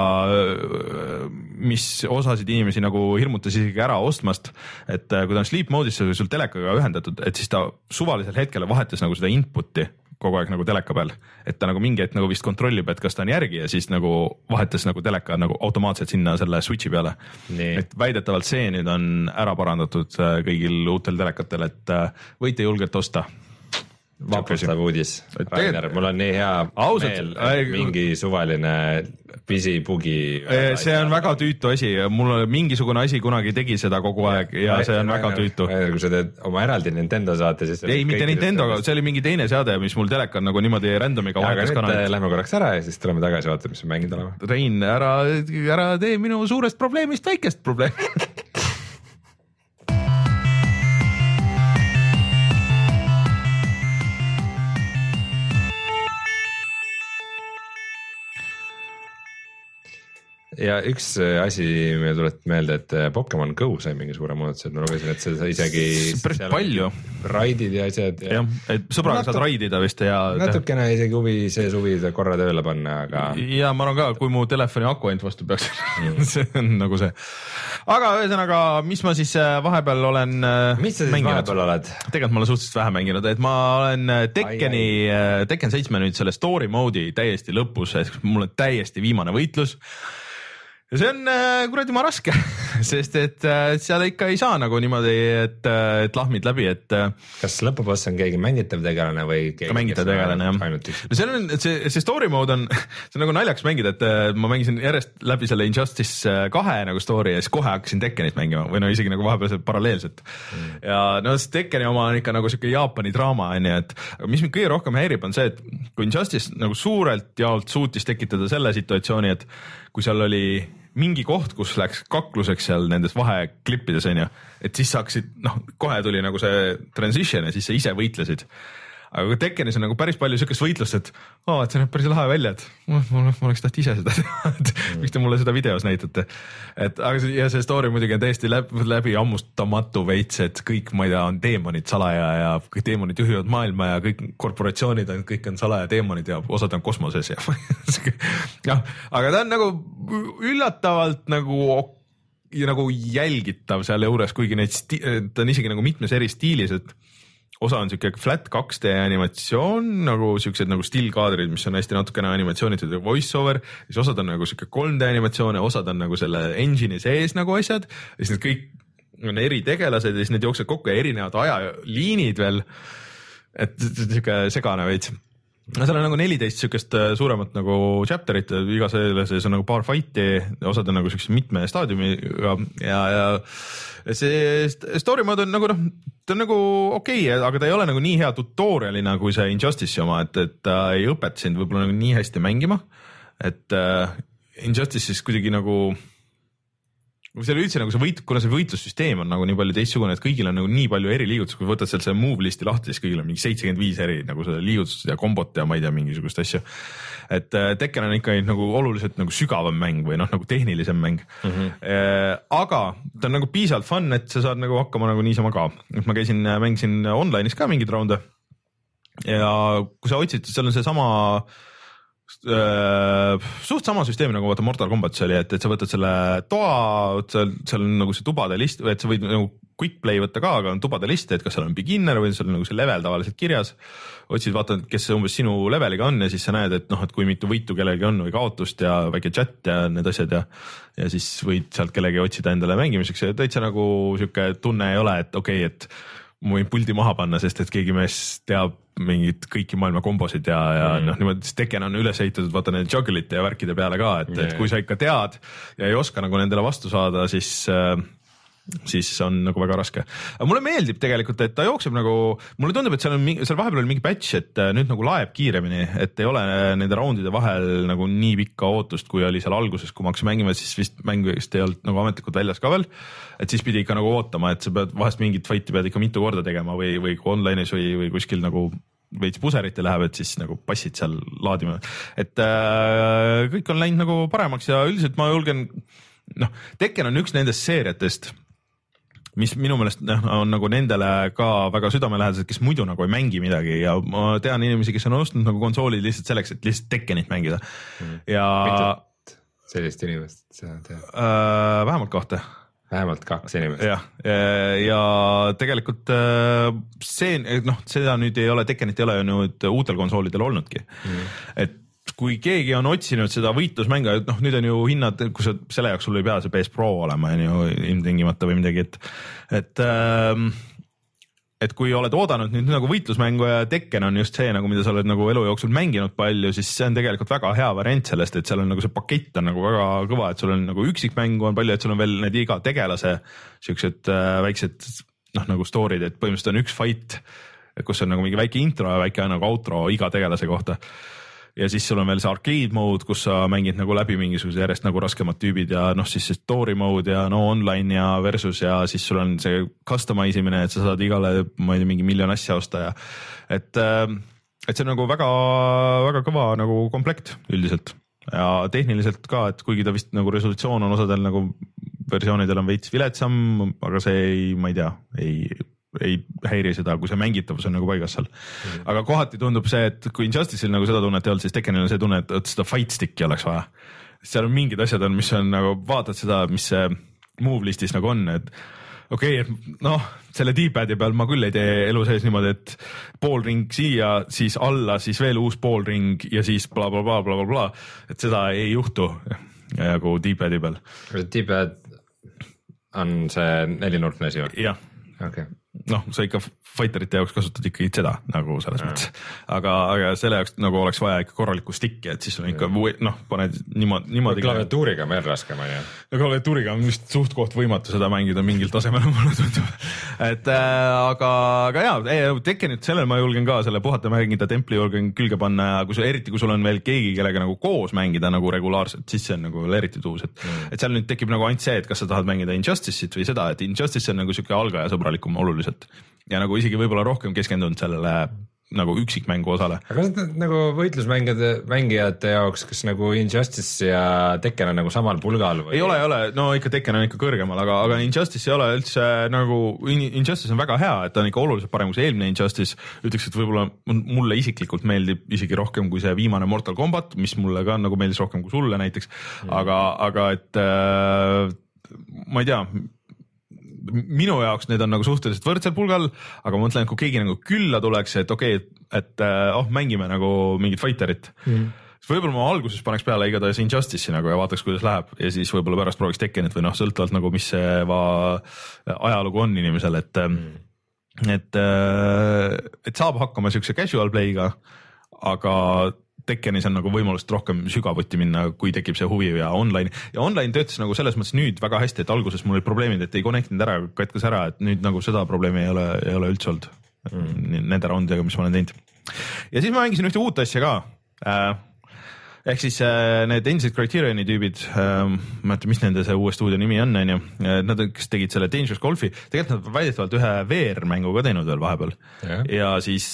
mis osasid inimesi nagu hirmutas isegi ära ostmast, et kui ta on sleep mode'is, see oli sul telekaga ühendatud, et siis ta suvalisel hetkel vahetas nagu seda input'i kogu aeg nagu teleka peal, et ta nagu mingi hetk nagu vist kontrollib, et kas ta on järgi ja siis nagu vahetas nagu teleka nagu automaatselt sinna selle switchi peale. Et väidetavalt see nüüd on ära parandatud kõigil uutel telekatel, et võite julgelt osta. Vapustav uudis, Rainer, mul on nii hea ausalt, meel, mingi suvaline pisibugi. See on väga tüütu asi, mul mingisugune asi kunagi tegi seda kogu aeg ja, ja see on väga tüütu. Kui sa teed oma eraldi Nintendo saate, siis... ei, mitte Nintendo, see oli mingi teine seade, mis mul teleka on nagu niimoodi randomiga vahetas kanalit. Aga nüüd lähme korraks ära ja siis tuleme tagasi vaata, mis me mängid olema. Rein, ära, ära tee minu suurest probleemist väikest probleemi. ja üks asi me tuletab meelde, et Pokemon Go sai mingi suure muudatused, ma lugesin, et see isegi päris palju raidid ja asjad ja... jah, et sõbraga Natu... saad raidida vist ja natukene isegi huvi see suvi korra tööle panna, aga ja ma arvan ka, kui mu telefoni aku ainult vastu peaks mm. see on nagu see, aga ühesõnaga, mis ma siis vahepeal olen mis sa siis mänginud? Vahepeal oled? Tegelikult ma olen suhteliselt vähe mänginud, et ma olen Tekkeni, Tekken seitsme nüüd selle story mode'i täiesti lõpus, mul on täiesti viimane võitlus ja see on kuradi ma raske sest et seal ikka ei saa nagu niimoodi, et, et lahmid läbi, et kas lõpuboss on keegi mängitav tegelane või keegi, mängitav tegelane, jah. No see on, see, see story mode on, see on nagu naljaks mängida, et ma mängisin järjest läbi selle Injustice kahe nagu story ja siis kohe hakkasin Tekkenit mängima või no isegi nagu vahepeal paralleelselt mm. ja no see Tekkeni oma on ikka nagu siuke Jaapani draama on ju, et mis mind kõige rohkem häirib on see, et kui Injustice nagu suurelt jaolt suutis tekitada selle situatsiooni, et kui seal oli mingi koht, kus läks kakluseks seal nendes vaheklippides on ju, et siis saaksid, noh, kohe tuli nagu see transition ja siis sa ise võitlesid. Aga kui Tekkenis on nagu päris palju siukest võitlust, et oh, et see näeb päris lahe välja, et ma, ma, ma oleks taht ise seda teha, et miks te mulle seda videos näitate. Et, aga see, ja see story muidugi on täiesti läbi, läbi ammustamatu veits, et kõik, ma ei tea, on teemonid salaja ja kõik teemonid juhivad maailma ja kõik korporatsioonid on, kõik on salaja teemonid ja osad on kosmoses ja ja, aga ta on nagu üllatavalt nagu ja nagu jälgitav seal juures, kuigi neid sti- ta on isegi nagu mitmes eri stiilis, et osa on siuke flat kaks D animatsioon, nagu siuksed nagu still-kaadrid, mis on hästi natukene animatsioonitud ja voice over, siis osad on nagu siuke kolm D animatsioon ja osad on nagu selle engine'i sees nagu asjad, ja siis need kõik on eri tegelased ja siis need jooksevad kokku ja erinevad ajaliinid veel, et siuke segane veits. No seal on nagu neliteist siukest suuremat nagu chapterit, iga selle sees on nagu paar fighti, osad on nagu siukse mitme staadiumiga ja, ja see story mode on nagu noh, ta on nagu okei okay,, aga ta ei ole nagu nii hea tutorialina kui see Injustice'i oma, et, et ta ei õpeta sind võib-olla nagu nii hästi mängima, et uh, Injustice'is kuidagi nagu või seal üldse nagu see võit, kuna see võitlussüsteem on nagu nii palju teistsugune, et kõigil on nagu nii palju eri liigutus, kui võtad seal see move listi lahti, siis kõigil on mingi seitsekümmend viis eri nagu seda liigutust ja kombot ja ma ei tea, mingisugust asja. Et Tekken on ikka nagu oluliselt nagu sügavam mäng või noh, nagu tehnilisem mäng. Mm-hmm. Äh, aga ta on nagu piisavalt fun, et sa saad nagu hakkama nagu niisama ka. Ma käisin, mängisin online'is ka mingid raunde ja kui sa otsid, seal on see sama Uh, suht sama süsteemi nagu vaata Mortal Kombatis oli, et, et sa võtad selle toa, seal, seal on nagu see tubade list, et sa võid nagu quick play võtta ka, aga on tubade list, et kas seal on beginner või seal on nagu see level tavaliselt kirjas, otsid vaatad, kes umbes sinu leveliga on ja siis sa näed, et noh, et kui mitu võitu kellelgi on või kaotust ja väike chat ja need asjad ja ja siis võid sealt kellegi otsida endale mängimiseks ja täitsa nagu siuke tunne ei ole, et okei okay,, et ma võin puldi maha panna, sest et keegi mees teab mingid kõiki maailma kombosid ja, ja mm. noh, niimoodi Tekken on üles ehitatud, vaata need juggle'ite ja värkide peale ka, et, yeah. et kui sa ikka tead ja ei oska nagu nendele vastu saada, siis äh, siis on nagu väga raske. Aga mulle meeldib tegelikult, et ta jookseb nagu, mulle tundub, et seal on seal vahepeal oli mingi patch, et nüüd nagu laeb kiiremini, et ei ole nende raundide vahel nagu nii pikka ootust, kui oli seal alguses, kui ma hakkasin mängima, siis vist mängust ei olnud nagu ametlikult väljas ka veel, et siis pidi ikka nagu ootama, et sa pead vahest mingit fight'i pead ikka mitu korda tegema või, või online'is või, või kuskil nagu veits puserite läheb, et siis nagu passid seal laadima, et äh, kõik on läinud nagu paremaks ja üldiselt ma julgen, noh, Tekken on üks nendest seeriatest, mis minu meelest on nagu nendele ka väga südamelähedased, kes muidu nagu ei mängi midagi ja ma tean inimesi, kes on ostnud nagu konsoolid lihtsalt selleks, et lihtsalt Tekkenit mängida mm. ja mitut sellist inimest sa tead? Äh, vähemalt kahte. Vähemalt kaks inimest. jah, ja tegelikult see, noh, seda nüüd ei ole, Tekkenit ei ole ju nüüd uutel konsoolidel olnudki mm. et kui keegi on otsinud seda võitlusmängu, et noh, nüüd on ju hinnad, kui sa selle jaoks sul ei pea see P S Pro olema ju ilmtingimata või midagi, et et ähm, et kui oled oodanud nüüd nagu võitlusmängu ja Tekken on just see nagu, mida sa oled nagu elu jooksul mänginud palju, siis see on tegelikult väga hea variant sellest, et seal on nagu see pakett on nagu väga kõva, et sul on nagu üksikmängu on palju, et sul on veel need iga tegelase siuksed äh, väiksed noh, nagu story'd, et põhimõtteliselt on üks fight, kus on nagu mingi väike intro ja väike nagu outro iga tegelase kohta. Ja siis sul on veel see arcade mode, kus sa mängid nagu läbi mingisuguse järjest nagu raskemad tüübid ja noh, siis see story mode ja no online ja versus ja siis sul on see customize imine, et sa saad igale, ma ei tea, mingi miljon asja osta ja et, et see on nagu väga, väga kõva nagu komplekt üldiselt ja tehniliselt ka, et kuigi ta vist nagu resolutsioon on osadel nagu versioonidel on veits viletsam, aga see ei, ma ei tea, ei ei häiri seda, kui see mängitavus on nagu paigas seal. Mm. Aga kohati tundub see, et kui Injustice'il nagu seda tunnet ei olnud, siis Tekkenil on see tunne, et seda fight stick'i oleks vaja. Seal on mingid asjad on, mis on nagu, vaatad seda, mis see move listis nagu on, et okei okay,, et noh, selle D-pad'i peal ma küll ei tee elu sees niimoodi, et pool ring siia, siis alla, siis veel uus pool ring ja siis bla bla bla bla bla bla, et seda ei juhtu nagu D-pad'i peal. D-pad on see nelinurkne asi või? jah. Okay. noh, sa ikka fighterite jaoks kasutad ikkagi seda nagu selles ja. mõttes, aga, aga selle jaoks nagu oleks vaja ikka korralikku stikki, et siis on ikka noh, paned niimoodi, niimoodi. klaviatuuriga on veel raskem, on ju. klaviatuuriga on vist suht koht võimatu seda mängida mingil tasemel, mulle tundub. et äh, aga, aga jaa, Tekkenit sellel ma julgen ka selle puhata mängida, templi julgen külge panna ja kui sul, eriti kui sul on veel keegi, kellega nagu koos mängida nagu regulaarselt, siis see on nagu eriti tuus, et, mm. et seal nüüd tekib nagu ainult see, et kas sa tahad mängida Injustice'it või seda, et Injustice on nagu siuke algajasõbralikum oluliselt. Ja nagu isegi võib-olla rohkem keskendunud sellele nagu üksikmängu osale. aga kas need nagu võitlusmängijate mängijate jaoks, kas nagu Injustice ja Tekken on nagu samal pulgal või? ei ole, ei ole, no ikka Tekken on ikka kõrgemal, aga, aga Injustice ei ole üldse nagu, Injustice on väga hea, et ta on ikka oluliselt parem kui see eelmine Injustice. Ütleks, et võib-olla mulle isiklikult meeldib isegi rohkem kui see viimane Mortal Combat, mis mulle ka nagu meeldis rohkem kui sulle näiteks, mm. aga, aga et äh, ma ei tea, minu jaoks need on nagu suhteliselt võrdsel pulgal, aga ma mõtlen, et kui keegi nagu külla tuleks, et okei okay,, et oh, mängime nagu mingit fighterit mm., siis võib-olla ma alguses paneks peale igatahes Injustice'i nagu ja vaataks, kuidas läheb ja siis võib-olla pärast prooviks Tekkenit või noh, sõltuvalt nagu, mis see va, ajalugu on inimesel, et mm. et, et saab hakkama siukse casual play'ga, aga Tekkenis on nagu võimalust rohkem sügavuti minna, kui tekib see huvi ja online ja online töötas nagu selles mõttes nüüd väga hästi, et alguses mul olid probleemid, et ei connectinud ära, katkas ära, et nüüd nagu seda probleemi ei ole, ei ole üldse olnud mm. nende roundidega, mis ma olen teinud. Ja siis ma mängisin ühte uut asja ka. Ehk siis need endised Criterioni tüübid, ma ei mäleta, mis nende see uue stuudio nimi on, on ju. Nad, kes tegid selle Dangerous Golfi, tegelikult nad väidetavalt ühe V R-mängu ka teinud veel vahepeal ja, ja siis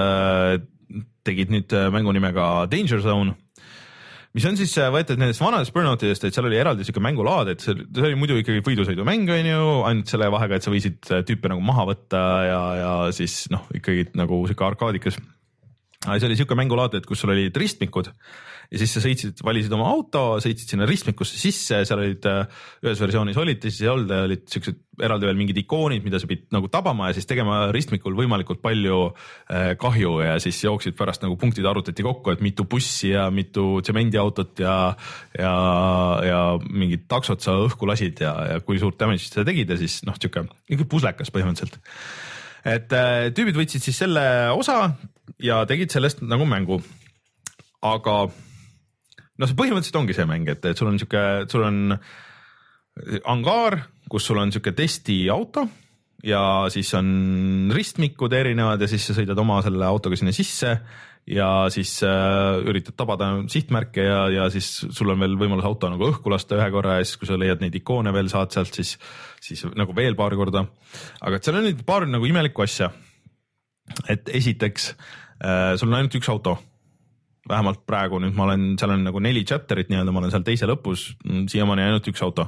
tegid nüüd mängu nimega Danger Zone, mis on siis võetud nendest vanadest Burnoutidest, et seal oli eraldi siuke mängulaad, et see, see oli muidu ikkagi võidusõidumäng, on ju, ainult selle vahega, et sa võisid tüüpe nagu maha võtta ja, ja siis noh, ikkagi nagu siuke arkaadikas. See oli siuke mängulaad, et kus sul olid ristmikud ja siis sa sõitsid, valisid oma auto, sõitsid sinna ristmikusse sisse, seal olid ühes versioonis olid, siis ei olnud, olid siuksed eraldi veel mingid ikoonid, mida sa pidid nagu tabama ja siis tegema ristmikul võimalikult palju kahju ja siis jooksid pärast nagu punktid arvutati kokku, et mitu bussi ja mitu tsemendiautot ja, ja, ja mingid taksod sa õhku lasid ja, ja kui suurt damage seda tegid ja siis noh, siuke ikka puslekas põhimõtteliselt. Et tüübid võtsid siis selle osa ja tegid sellest nagu mängu, aga no see põhimõtteliselt ongi see mäng, et, et sul on siuke, sul on angaar, kus sul on siuke testiauto ja siis on ristmikud erinevad ja siis sa sõidad oma selle autoga sinna sisse ja siis äh, üritad tabada sihtmärke ja, ja siis sul on veel võimalus auto nagu õhku lasta ühe korra ja siis kui sa leiad neid ikoone veel saad sealt, siis, siis nagu veel paar korda. Aga et seal on nüüd paar nagu imelikku asja. Et esiteks äh, sul on ainult üks auto. Vähemalt praegu nüüd ma olen, seal on nagu neli chapterit nii-öelda, ma olen seal teise lõpus, siiamaani ainult üks auto.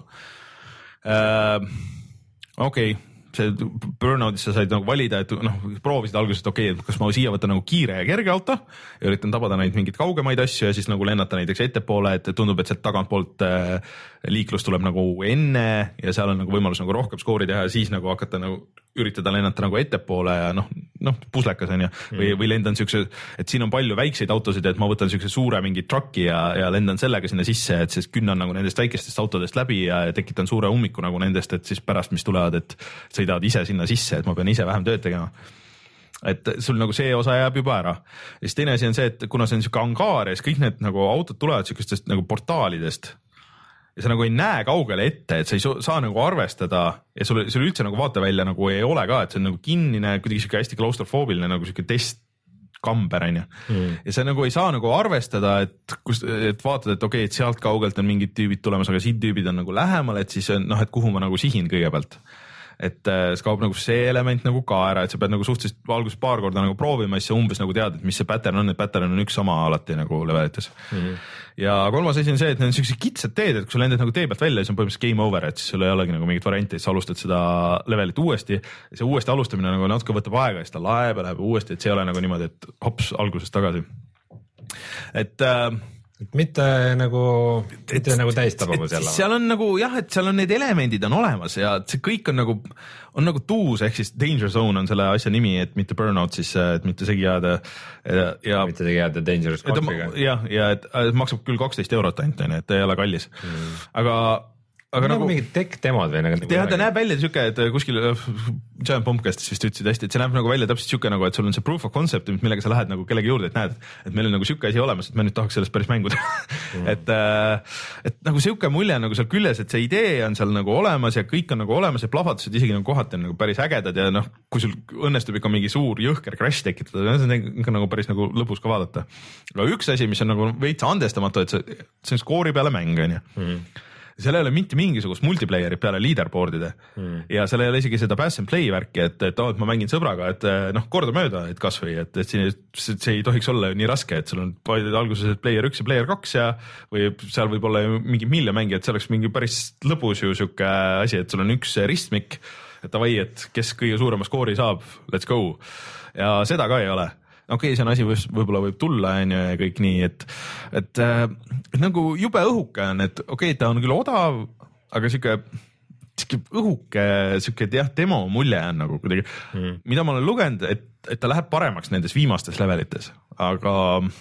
Uh, okei, okay. See Burnoutis sa said nagu valida, et noh, proovisid alguses, et okei, okay, kas ma siia võtan nagu kiire ja kerge auto ja üritan tabada neid mingeid kaugemaid asju ja siis nagu lennata näiteks ettepoole, et tundub, et sealt tagantpoolt äh, liiklus tuleb nagu enne ja seal on nagu võimalus nagu rohkem skoori teha ja siis nagu hakata nagu üritada lennata nagu ettepoole ja noh, noh puslekas on ju, või, või lendan siukse, et siin on palju väikseid autosid, et ma võtan siukse suure mingi trucki ja, ja lendan sellega sinna sisse, et siis künnan nagu nendest väikestest autodest läbi ja tekitan suure ummiku nagu nendest, et siis pärast, mis tulevad, et sõidavad ise sinna sisse, et ma pean ise vähem tööd tegema. Et sul nagu see osa jääb juba ära. Ja siis teine asi on see, et kuna see on siuke angaar ja siis kõik need nagu autod tulevad siukestest nagu portaalidest, ja sa nagu ei näe kaugele ette, et sa ei saa, saa nagu arvestada ja sul, sul üldse nagu vaatevälja nagu ei ole ka, et see on nagu kinnine, kuidagi siuke hästi klaustrofoobiline nagu siuke test kamber on ju mm. ja sa nagu ei saa nagu arvestada, et kus, et vaatad, et okei okay,, et sealt kaugelt on mingid tüübid tulemas, aga siin tüübid on nagu lähemal, et siis on noh, et kuhu ma nagu sihin kõigepealt. Et see kaob nagu see element nagu ka ära, et sa pead nagu suhteliselt alguses paar korda nagu proovima, siis sa umbes nagu tead, et mis see pattern on, et pattern on üks sama alati nagu levelites mm. ja kolmas asi on see, et need on sellised kitsad teed, et kui sa lendad nagu tee pealt välja, siis on põhimõtteliselt game over, et siis sul ei olegi nagu mingit varianti, et sa alustad seda levelit uuesti ja see uuesti alustamine nagu natuke võtab aega ja siis ta laeb ja läheb uuesti, et see ei ole nagu niimoodi, et hops algusest tagasi, et äh, et mitte nagu, mitte et, nagu täistabamus jälle. Seal on nagu jah, et seal on need elemendid on olemas ja see kõik on nagu, on nagu tuus, ehk siis Danger Zone on selle asja nimi, et mitte Burnout siis, et mitte segi jääda. Ja, mitte segi jääda Dangerous Golfiga. jah, ja et maksab küll kaksteist eurot ainult, et ei ole kallis. Mm. Aga aga nagu mingid tech demod või nagu. teha, ta näeb välja siuke, et kuskil Giant Bombcastis vist ütlesid hästi, et see näeb nagu välja täpselt siuke nagu, et sul on see proof of concept, millega sa lähed nagu kellegi juurde, et näed, et meil on nagu siuke asi olemas, et me nüüd tahaks sellest päris mängu teha mm. et, et nagu siuke mulje nagu seal küljes, et see idee on seal nagu olemas ja kõik on nagu olemas ja plahvatused isegi nagu kohati on nagu päris ägedad ja noh, kui sul õnnestub ikka mingi suur jõhker crash tekitada, see on ikka nagu päris nagu lõbus ka vaadata. aga üks asi, mis on nagu veits andestamatu, et see, see on skoori peale mäng, on ju mm. seal ei ole mitte mingisugust multiplayerit peale leaderboardide mm. ja seal ei ole isegi seda pass and play värki, et, et, et ma mängin sõbraga, et noh, kordamööda, et kasvõi, et, et siin see, see ei tohiks olla nii raske, et sul on alguses player üks ja player kaks ja või seal võib olla mingi miljon mängijat, see oleks mingi päris lõbus ju siuke asi, et sul on üks ristmik, et davai, et kes kõige suurema skoori saab, let's go. Ja seda ka ei ole. okei okay,, see on asi, võib-olla võib tulla on ju ja kõik nii, et, et, et nagu jube õhuke on, et okei okay,, ta on küll odav, aga siuke, siuke õhuke, siuke jah, demo mulje on nagu kuidagi mm., mida ma olen lugenud, et, et ta läheb paremaks nendes viimastes levelites, aga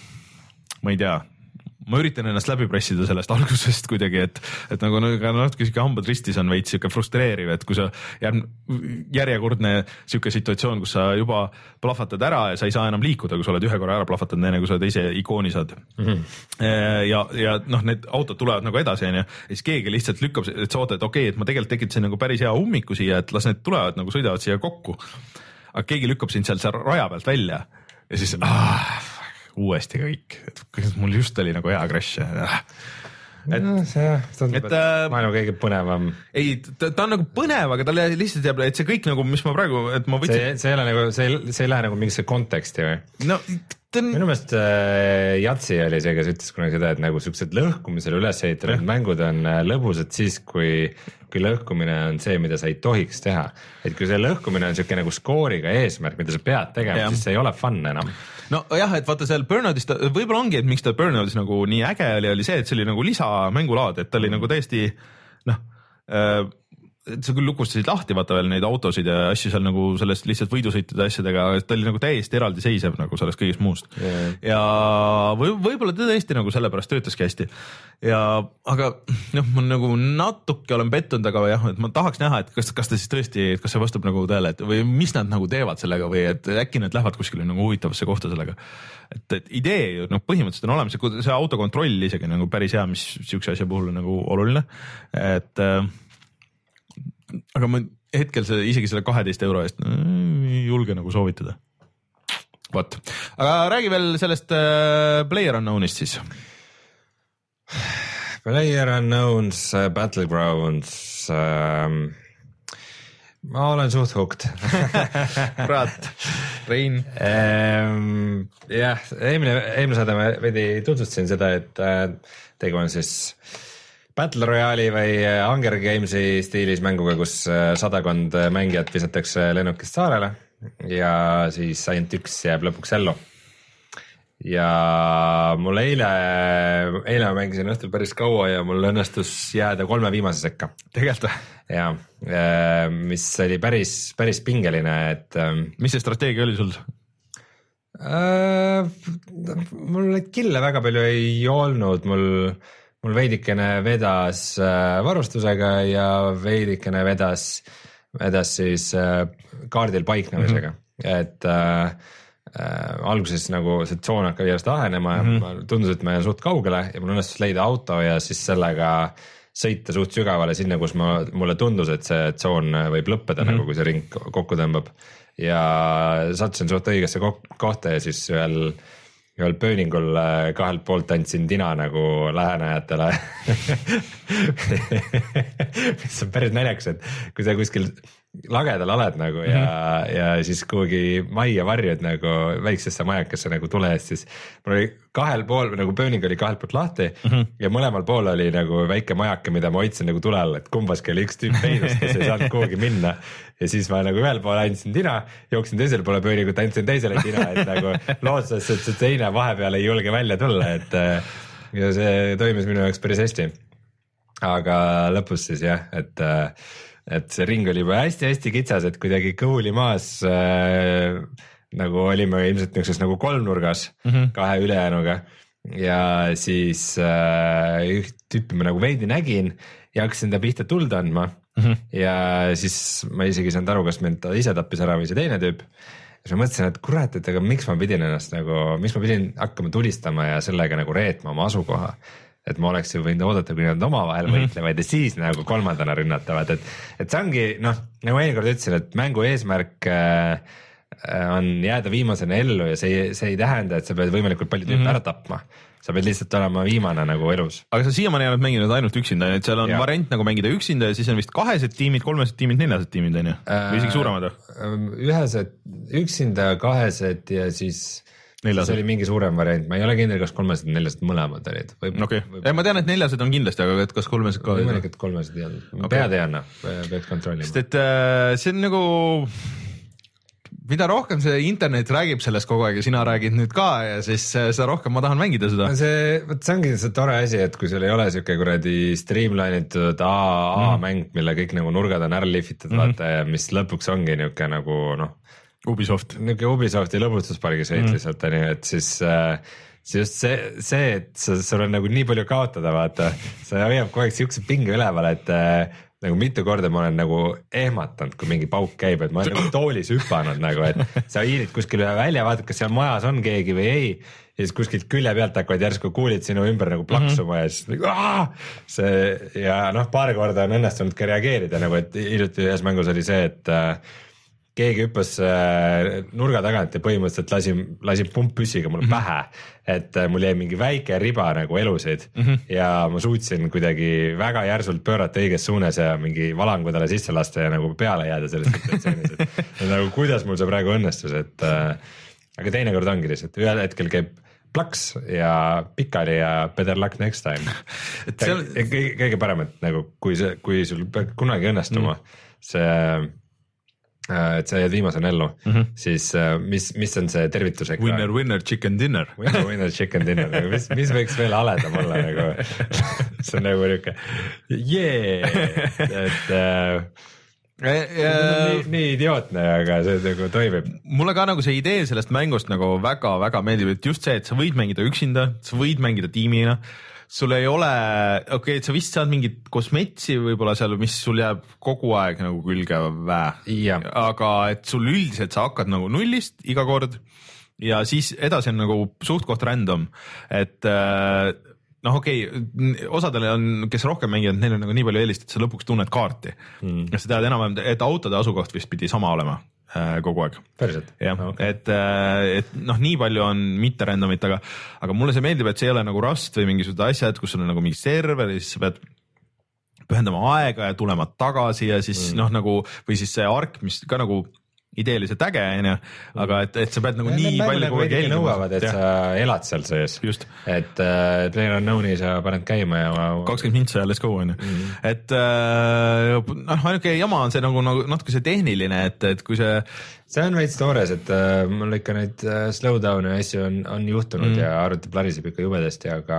ma ei tea, ma üritan ennast läbi pressida sellest algusest kuidagi, et, et nagu natuke siuke hambad ristis on veits siuke frustreeriv, et kui sa jääb järjekordne siuke situatsioon, kus sa juba plahvatad ära ja sa ei saa enam liikuda, kui sa oled ühe korra ära plahvatanud, enne kui sa teise ikooni saad mm. -hmm. ja, ja noh, need autod tulevad nagu edasi, on ju, ja siis keegi lihtsalt lükkab, et sa ootad, et okei okay,, et ma tegelikult tekitasin nagu päris hea ummiku siia, et las need tulevad nagu sõidavad siia kokku. Aga keegi lükkab sind seal, seal raja pealt välja ja siis ah, uuesti kõik, et mul just oli nagu hea crash. Et, no, see tundub, et, et maailma kõige põnevam. Ei, ta, ta on nagu põnev, aga ta lihtsalt jääb, et see kõik nagu, mis ma praegu, et ma võtsin. See, see ei ole nagu, see ei, see ei lähe nagu mingisse konteksti või? No, on... minu meelest äh, Jatsi oli see, kes ütles kunagi seda, et nagu siuksed lõhkumisele üles ehitanud mängud on äh, lõbusad siis, kui, kui lõhkumine on see, mida sa ei tohiks teha. Et kui see lõhkumine on siuke nagu skooriga eesmärk, mida sa pead tegema, siis see ei ole fun enam. No jah, et vaata seal Burnoutis, võib-olla ongi, et miks ta Burnoutis nagu nii äge oli, oli see, et see oli nagu lisamängulaad, et ta oli nagu täiesti noh äh,, et sa küll lukustasid lahti vaata veel neid autosid ja asju seal nagu sellest lihtsalt võidusõitude asjadega, ta oli nagu täiesti eraldiseisev nagu sellest kõigest muust yeah. ja või, võib-olla ta tõesti nagu sellepärast töötaski hästi ja aga noh, ma nagu natuke olen pettunud, aga jah, et ma tahaks näha, et kas, kas ta siis tõesti, kas see vastab nagu tõele, et või mis nad nagu teevad sellega või et äkki nad lähevad kuskile nagu huvitavasse kohta sellega, et, et idee ju noh, põhimõtteliselt on olemas, see autokontroll isegi nagu päris hea, mis siukse asja puhul on nagu oluline, et aga ma hetkel see, isegi selle kaheteist euro eest ei julge nagu soovitada. Vot. Aga räägi veel sellest äh, PlayerUnknownist siis. PlayerUnknown's uh, Battlegrounds ähm, ma olen suht hooked. Kurat, Rein. Ähm, jah, eelmine, eelmine saade ma veidi tutvustasin seda, et äh, tegu on siis Battle Royale'i või Hunger Gamesi stiilis mänguga, kus sadakond mängijat visatakse lennukist saarele ja siis ainult üks jääb lõpuks ellu. Ja mul eile, eile ma mängisin õhtul päris kaua ja mul õnnestus jääda kolme viimase sekka. Tegelikult? Ja, mis oli päris, päris pingeline, et... Mis see strateegia oli sul? Äh, mul neid kille väga palju ei olnud, mul... mul veidikene vedas varustusega ja veidikene vedas, vedas siis kaardil paiknemisega, mm-hmm. et äh, äh, alguses nagu see tsoon hakkab järjest ahenema ja mm-hmm. tundus, et ma jään suht kaugele ja mul õnnestus leida auto ja siis sellega sõita suht sügavale sinna, kus ma, mulle tundus, et see tsoon võib lõppeda mm-hmm. nagu, kui see ring kokku tõmbab ja sattusin suht õigesse kohta ja siis ühel ühel pööningul kahelt poolt andsin tina nagu lähenejatele mis on päris naljakas, et kui sa kuskil lagedal oled nagu ja mm-hmm. ja siis kuhugi majja varjud nagu väiksesse majakesse nagu tule eest, siis mul oli kahel pool, nagu pööning oli kahelt poolt lahti mm-hmm. ja mõlemal pool oli nagu väike majake, mida ma hoidsin nagu tule all, et kumbaski oli üks tüüp peinus, kes ei saanud kuhugi minna ja siis ma nagu ühel pool andsin tina, jooksin teisele poole pööningut, andsin teisele tina, et nagu lootuses, et see teine vahepeal ei julge välja tulla, et ja see toimis minu jaoks päris hästi. Aga lõpus siis jah, et et see ring oli juba hästi-hästi kitsas, et kuidagi kõhuli maas äh, nagu olime ilmselt niisuguses nagu kolmnurgas mm-hmm. kahe ülejäänuga ja siis äh, üht tüüpi ma nagu veidi nägin ja hakkasin ta pihta tuld andma mm -hmm. ja siis ma isegi ei saanud aru, kas mind ta ise tappis ära või see teine tüüp. ja siis ma mõtlesin, et kurat, et aga miks ma pidin ennast nagu, miks ma pidin hakkama tulistama ja sellega nagu reetma oma asukoha. Et ma oleks ju võinud oodata, kui nad omavahel võitlevad ja siis nagu kolmandana rünnatavad, et, et see ongi noh, nagu eelkord ütlesin, et mängu eesmärk äh, on jääda viimasena ellu ja see, see ei tähenda, et sa pead võimalikult palju tüüpe mm -hmm. ära tapma. Sa pead lihtsalt olema viimane nagu elus. Aga sa siiamaani oled mänginud ainult üksinda, et seal on ja. variant nagu mängida üksinda ja siis on vist kahesed tiimid, kolmesed tiimid, neljased tiimid on ju? Või isegi suuremad? Ühesed, üksinda, kahesed ja siis neljased. See oli mingi suurem variant, ma ei ole kindel, kas kolmesed ja neljased mõlemad olid. Okei, okay. ma tean, et neljased on kindlasti, aga et kas kolmesed ka? Võimalik, et kolmesed ei olnud, okay. pead ei anna, peaks kontrollima. Sest et see on nagu, mida rohkem see internet räägib sellest kogu aeg ja sina räägid nüüd ka ja siis seda rohkem ma tahan mängida seda. See, võt, see ongi see tore asi, et kui sul ei ole siuke kuradi streamline itud A A mm. mäng, mille kõik nagu nurgad on ära lihvitud mm. vaata ja mis lõpuks ongi niuke nagu noh, Ubisoft. Niuke Ubisofti lõbustuspargis veid mm. lihtsalt on ju, et siis äh, see just see, see, et sa, sul on nagu nii palju kaotada, vaata, sa hoiab kogu aeg siukse pinge üleval, et äh, nagu mitu korda ma olen nagu ehmatanud, kui mingi pauk käib, et ma olen nagu toolis hüpanud nagu, et sa hiilid kuskil välja, vaatad, kas seal majas on keegi või ei ja siis kuskilt külje pealt hakkavad järsku kuulid sinu ümber nagu plaksuma mm -hmm. ja siis nagu aah! See ja noh, paar korda on õnnestunud ka reageerida nagu, et hiljuti ühes mängus oli see, et äh, keegi hüppas äh, nurga tagant ja põhimõtteliselt lasi, lasi pumppüssiga mulle mm -hmm. pähe, et äh, mul jäi mingi väike riba nagu elusid mm -hmm. ja ma suutsin kuidagi väga järsult pöörata õiges suunas ja mingi valangu talle sisse lasta ja nagu peale jääda selles situatsioonis, et, et nagu kuidas mul see praegu õnnestus, et äh, aga teinekord ongi lihtsalt, ühel hetkel käib plaks ja pikali ja better luck next time. et seal... kõige, kõige parem, et nagu kui see, kui sul peab kunagi õnnestuma mm. see et sa jääd viimasena ellu mm, -hmm. siis mis, mis on see tervitusega? Winner, winner, chicken dinner. Winner, winner, chicken dinner, nagu mis, mis võiks veel haledam olla nagu see on nagu niuke jee, et äh, nii, nii idiootne, aga see nagu toimib. mulle ka nagu see idee sellest mängust nagu väga-väga meeldib, et just see, et sa võid mängida üksinda, sa võid mängida tiimina, sul ei ole, okei okay,, et sa vist saad mingit kosmetsi võib-olla seal, mis sul jääb kogu aeg nagu külge vähe, aga et sul üldiselt sa hakkad nagu nullist iga kord ja siis edasi on nagu suht-koht random, et noh, okei okay,, osadele on, kes rohkem mängivad, neil on nagu nii palju eelist, et sa lõpuks tunned kaarti mm. ja sa tead enam-vähem, et autode asukoht vist pidi sama olema kogu aeg. Päriselt? jah, okay. et, et noh, nii palju on mitte randomit, aga, aga mulle see meeldib, et see ei ole nagu Rust või mingisugused asjad, kus sul on nagu mingi server ja siis sa pead pühendama aega ja tulema tagasi ja siis mm. noh, nagu või siis see ark, mis ka nagu ideeliselt äge, onju, aga et, et sa pead nagu ja, nii palju kogu aeg jälgima. Nõuavad, et ja. sa elad seal sees. Just. Et äh, player unknown'i sa paned käima ja kakskümmend mintsa ja let's go, onju. Et äh, noh, ainuke jama on see nagu, nagu natuke see tehniline, et, et kui see see on veits toores, et äh, mul ikka neid äh, slowdown'e ja asju on, on juhtunud mm. ja arvuti plariseb ikka jubedasti, aga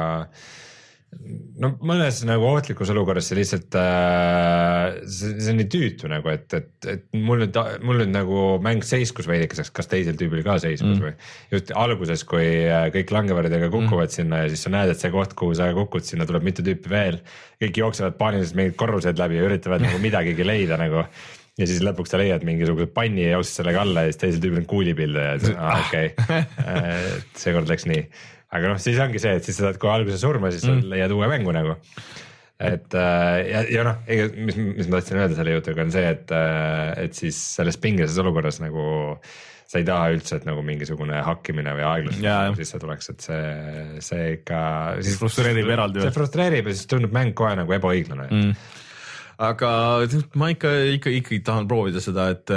no mõnes nagu ohtlikus olukorras see lihtsalt äh, see, see on nii tüütu nagu, et, et, et mul nüüd, mul nüüd nagu mäng seiskus veidikeseks, kas teisel tüübil ka seiskus mm. või just alguses, kui kõik langevaridega kukuvad mm. sinna ja siis sa näed, et see koht, kuhu sa kukud, sinna tuleb mitu tüüpi veel, kõik jooksevad paaniliselt mingid korrused läbi ja üritavad nagu midagigi leida nagu ja siis lõpuks sa leiad mingisuguse panni ja jooksed sellega alla ja siis teisel tüübil on kuulipilde ja siis ah, okei okay. seekord läks nii. Aga noh, siis ongi see, et siis sa saad kohe alguse surma, siis mm. leiad uue mängu nagu. Et ja, ja noh, mis, mis ma tahtsin öelda selle jutuga on see, et, et siis selles pingelises olukorras nagu sa ei taha üldse, et nagu mingisugune hakkimine või aeglus sisse tuleks, et see, see ikka siis frustreerib eraldi. See frustreerib ja siis tundub mäng kohe nagu ebaõiglane. Mm. Aga ma ikka, ikka, ikka tahan proovida seda, et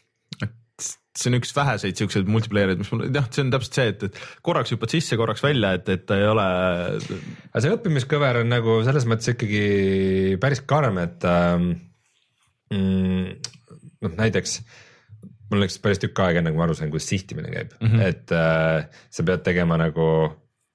see on üks väheseid siukseid multiplayer'id, mis mul, jah, see on täpselt see, et, et korraks hüppad sisse, korraks välja, et, et ta ei ole. Aga see õppimiskõver on nagu selles mõttes ikkagi päris karm, et ähm, noh, näiteks mul läks päris tükk aega enne, kui ma aru sain, kuidas sihtimine käib, mm -hmm. et äh, sa pead tegema nagu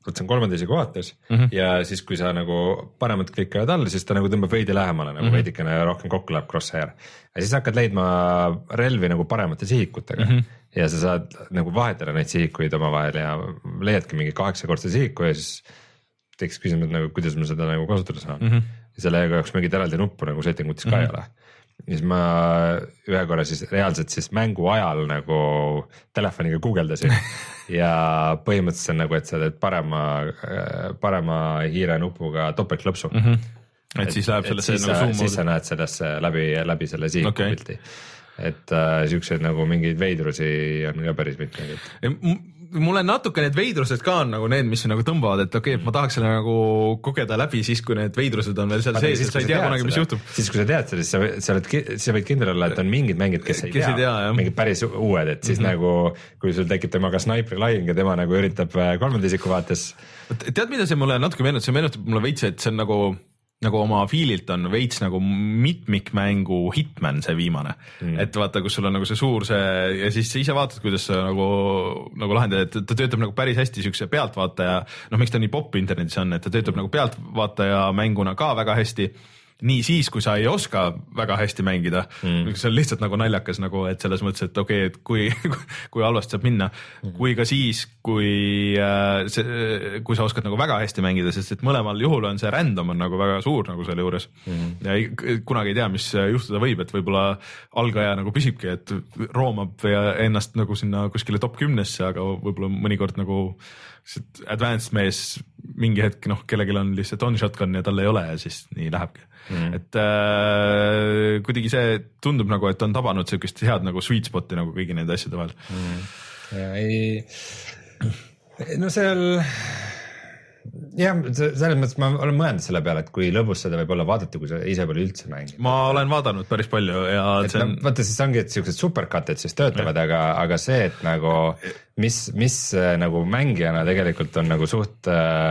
vot see on kolmanda isiku vaates mm -hmm. ja siis, kui sa nagu paremat klikavad all, siis ta nagu tõmbab veidi lähemale, nagu mm -hmm. veidikene rohkem kokku läheb crosshair. ja siis hakkad leidma relvi nagu paremate sihikutega mm -hmm. ja sa saad nagu vahetada neid sihikuid omavahel ja leiadki mingi kaheksakordse sihiku ja siis teeks küsimus, nagu kuidas ma seda nagu kasutada saan mm. -hmm. ja selle jaoks mingit eraldi nuppu nagu settingutis ka mm -hmm. ei ole. ja siis ma ühe korra siis reaalselt siis mängu ajal nagu telefoniga guugeldasin ja põhimõtteliselt on nagu, et sa teed parema, parema hiire nupuga topeltklõpsu mm. -hmm. et siis läheb sellesse siis, nagu siis sa näed sellest läbi, läbi selle sihiku okay. pilti. et äh, siukseid nagu mingeid veidrusi on ka päris mitmeid. mulle natuke need veidrused ka on nagu need, mis nagu tõmbavad, et okei okay,, ma tahaks selle nagu kogeda läbi siis, kui need veidrused on veel seal sees, et sa ei tea kunagi, mis juhtub. siis, kui sa tead sellest, sa, sa, oled, sa võid kindel olla, et on mingid mängid, kes ei kes tea, tea mingid päris uued, et siis mm -hmm. nagu, kui sul tekib temaga Sniper lahing ja tema nagu üritab kolmanda isiku vaates. tead, mida see mulle natuke meenutab, see meenutab mulle veits, et see on nagu nagu oma fiililt on veits nagu mitmikmängu Hitman see viimane mm., et vaata, kus sul on nagu see suur see ja siis sa ise vaatad, kuidas sa nagu, nagu lahendad, et ta töötab nagu päris hästi siukse pealtvaataja, noh, miks ta nii popp internetis on, et ta töötab mm. nagu pealtvaataja mänguna ka väga hästi. nii siis, kui sa ei oska väga hästi mängida mm., see on lihtsalt nagu naljakas nagu, et selles mõttes, et okei okay,, et kui, kui halvasti saab minna mm., kui ka siis, kui äh, see, kui sa oskad nagu väga hästi mängida, sest et mõlemal juhul on see random on nagu väga suur nagu selle juures mm. ja ei, kunagi ei tea, mis juhtuda võib, et võib-olla algaja nagu püsibki, et roomab ennast nagu sinna kuskile top kümnesse, aga võib-olla mõnikord nagu advanced mees mingi hetk, noh, kellelgi on lihtsalt on shotgun ja tal ei ole ja siis nii lähebki mm. et äh, kuidagi see tundub nagu, et on tabanud sellist head nagu sweet spot'i nagu kõigi nende asjade vahel mm. ja ei no seal jah, selles mõttes ma olen mõelnud selle peale, et kui lõbus seda võib olla vaadata, kui sa ise pole üldse mänginud. ma olen vaadanud päris palju ja et see on... no, vaata siis ongi, et siuksed supercut'id siis töötavad, aga, aga see, et nagu mis, mis nagu mängijana tegelikult on nagu suht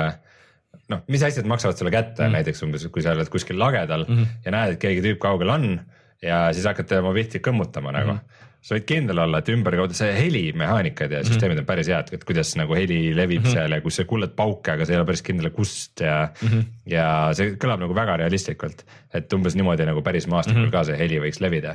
noh, mis asjad maksavad sulle kätte mm. näiteks umbes, kui sa oled kuskil lagedal mm -hmm. ja näed, et keegi tüüp kaugel on ja siis hakkad tema pihti kõmmutama nagu mm. -hmm. sa võid kindel olla, et ümberkaudu see helimehaanikad ja süsteemid on päris head, et kuidas nagu heli levib mm -hmm. seal ja kus sa kuuled pauke, aga sa ei ole päris kindel, kust ja mm, -hmm. ja see kõlab nagu väga realistlikult, et umbes niimoodi nagu päris maastikul mm -hmm. ka see heli võiks levida.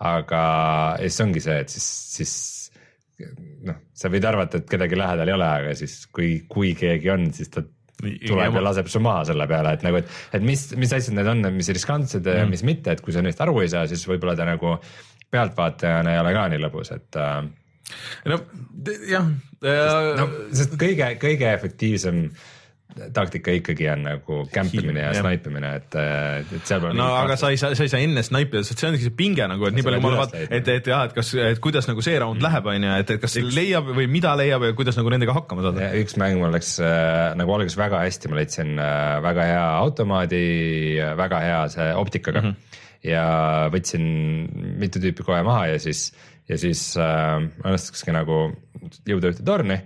aga siis ongi see, et siis, siis noh, sa võid arvata, et kedagi lähedal ei ole, aga siis kui, kui keegi on, siis ta tuleb ja laseb su maha selle peale, et nagu, et, et mis, mis asjad need on, mis riskantsed ja mm. mis mitte, et kui sa neist aru ei saa, siis võib-olla ta nagu pealtvaatajana ei ole ka nii lõbus, et äh, no jah äh, no, sest kõige, kõige efektiivsem taktika ikkagi on nagu kämpimine ja snaipimine, et, et seal no aga sa ei saa, sa ei saa enne snaipida, sest see ongi see pinge nagu, et nii palju ma vaatan, et, et jah, et kas, et kuidas nagu see round mm. läheb, on ju, et, et kas üks... leiab või mida leiab ja kuidas nagu nendega hakkama saada. üks mäng mul läks äh, nagu algas väga hästi, ma leidsin äh, väga hea automaadi, väga hea see optikaga mm -hmm. ja võtsin mitu tüüpi kohe maha ja siis, ja siis äh, õnnestukski nagu jõuda ühte torni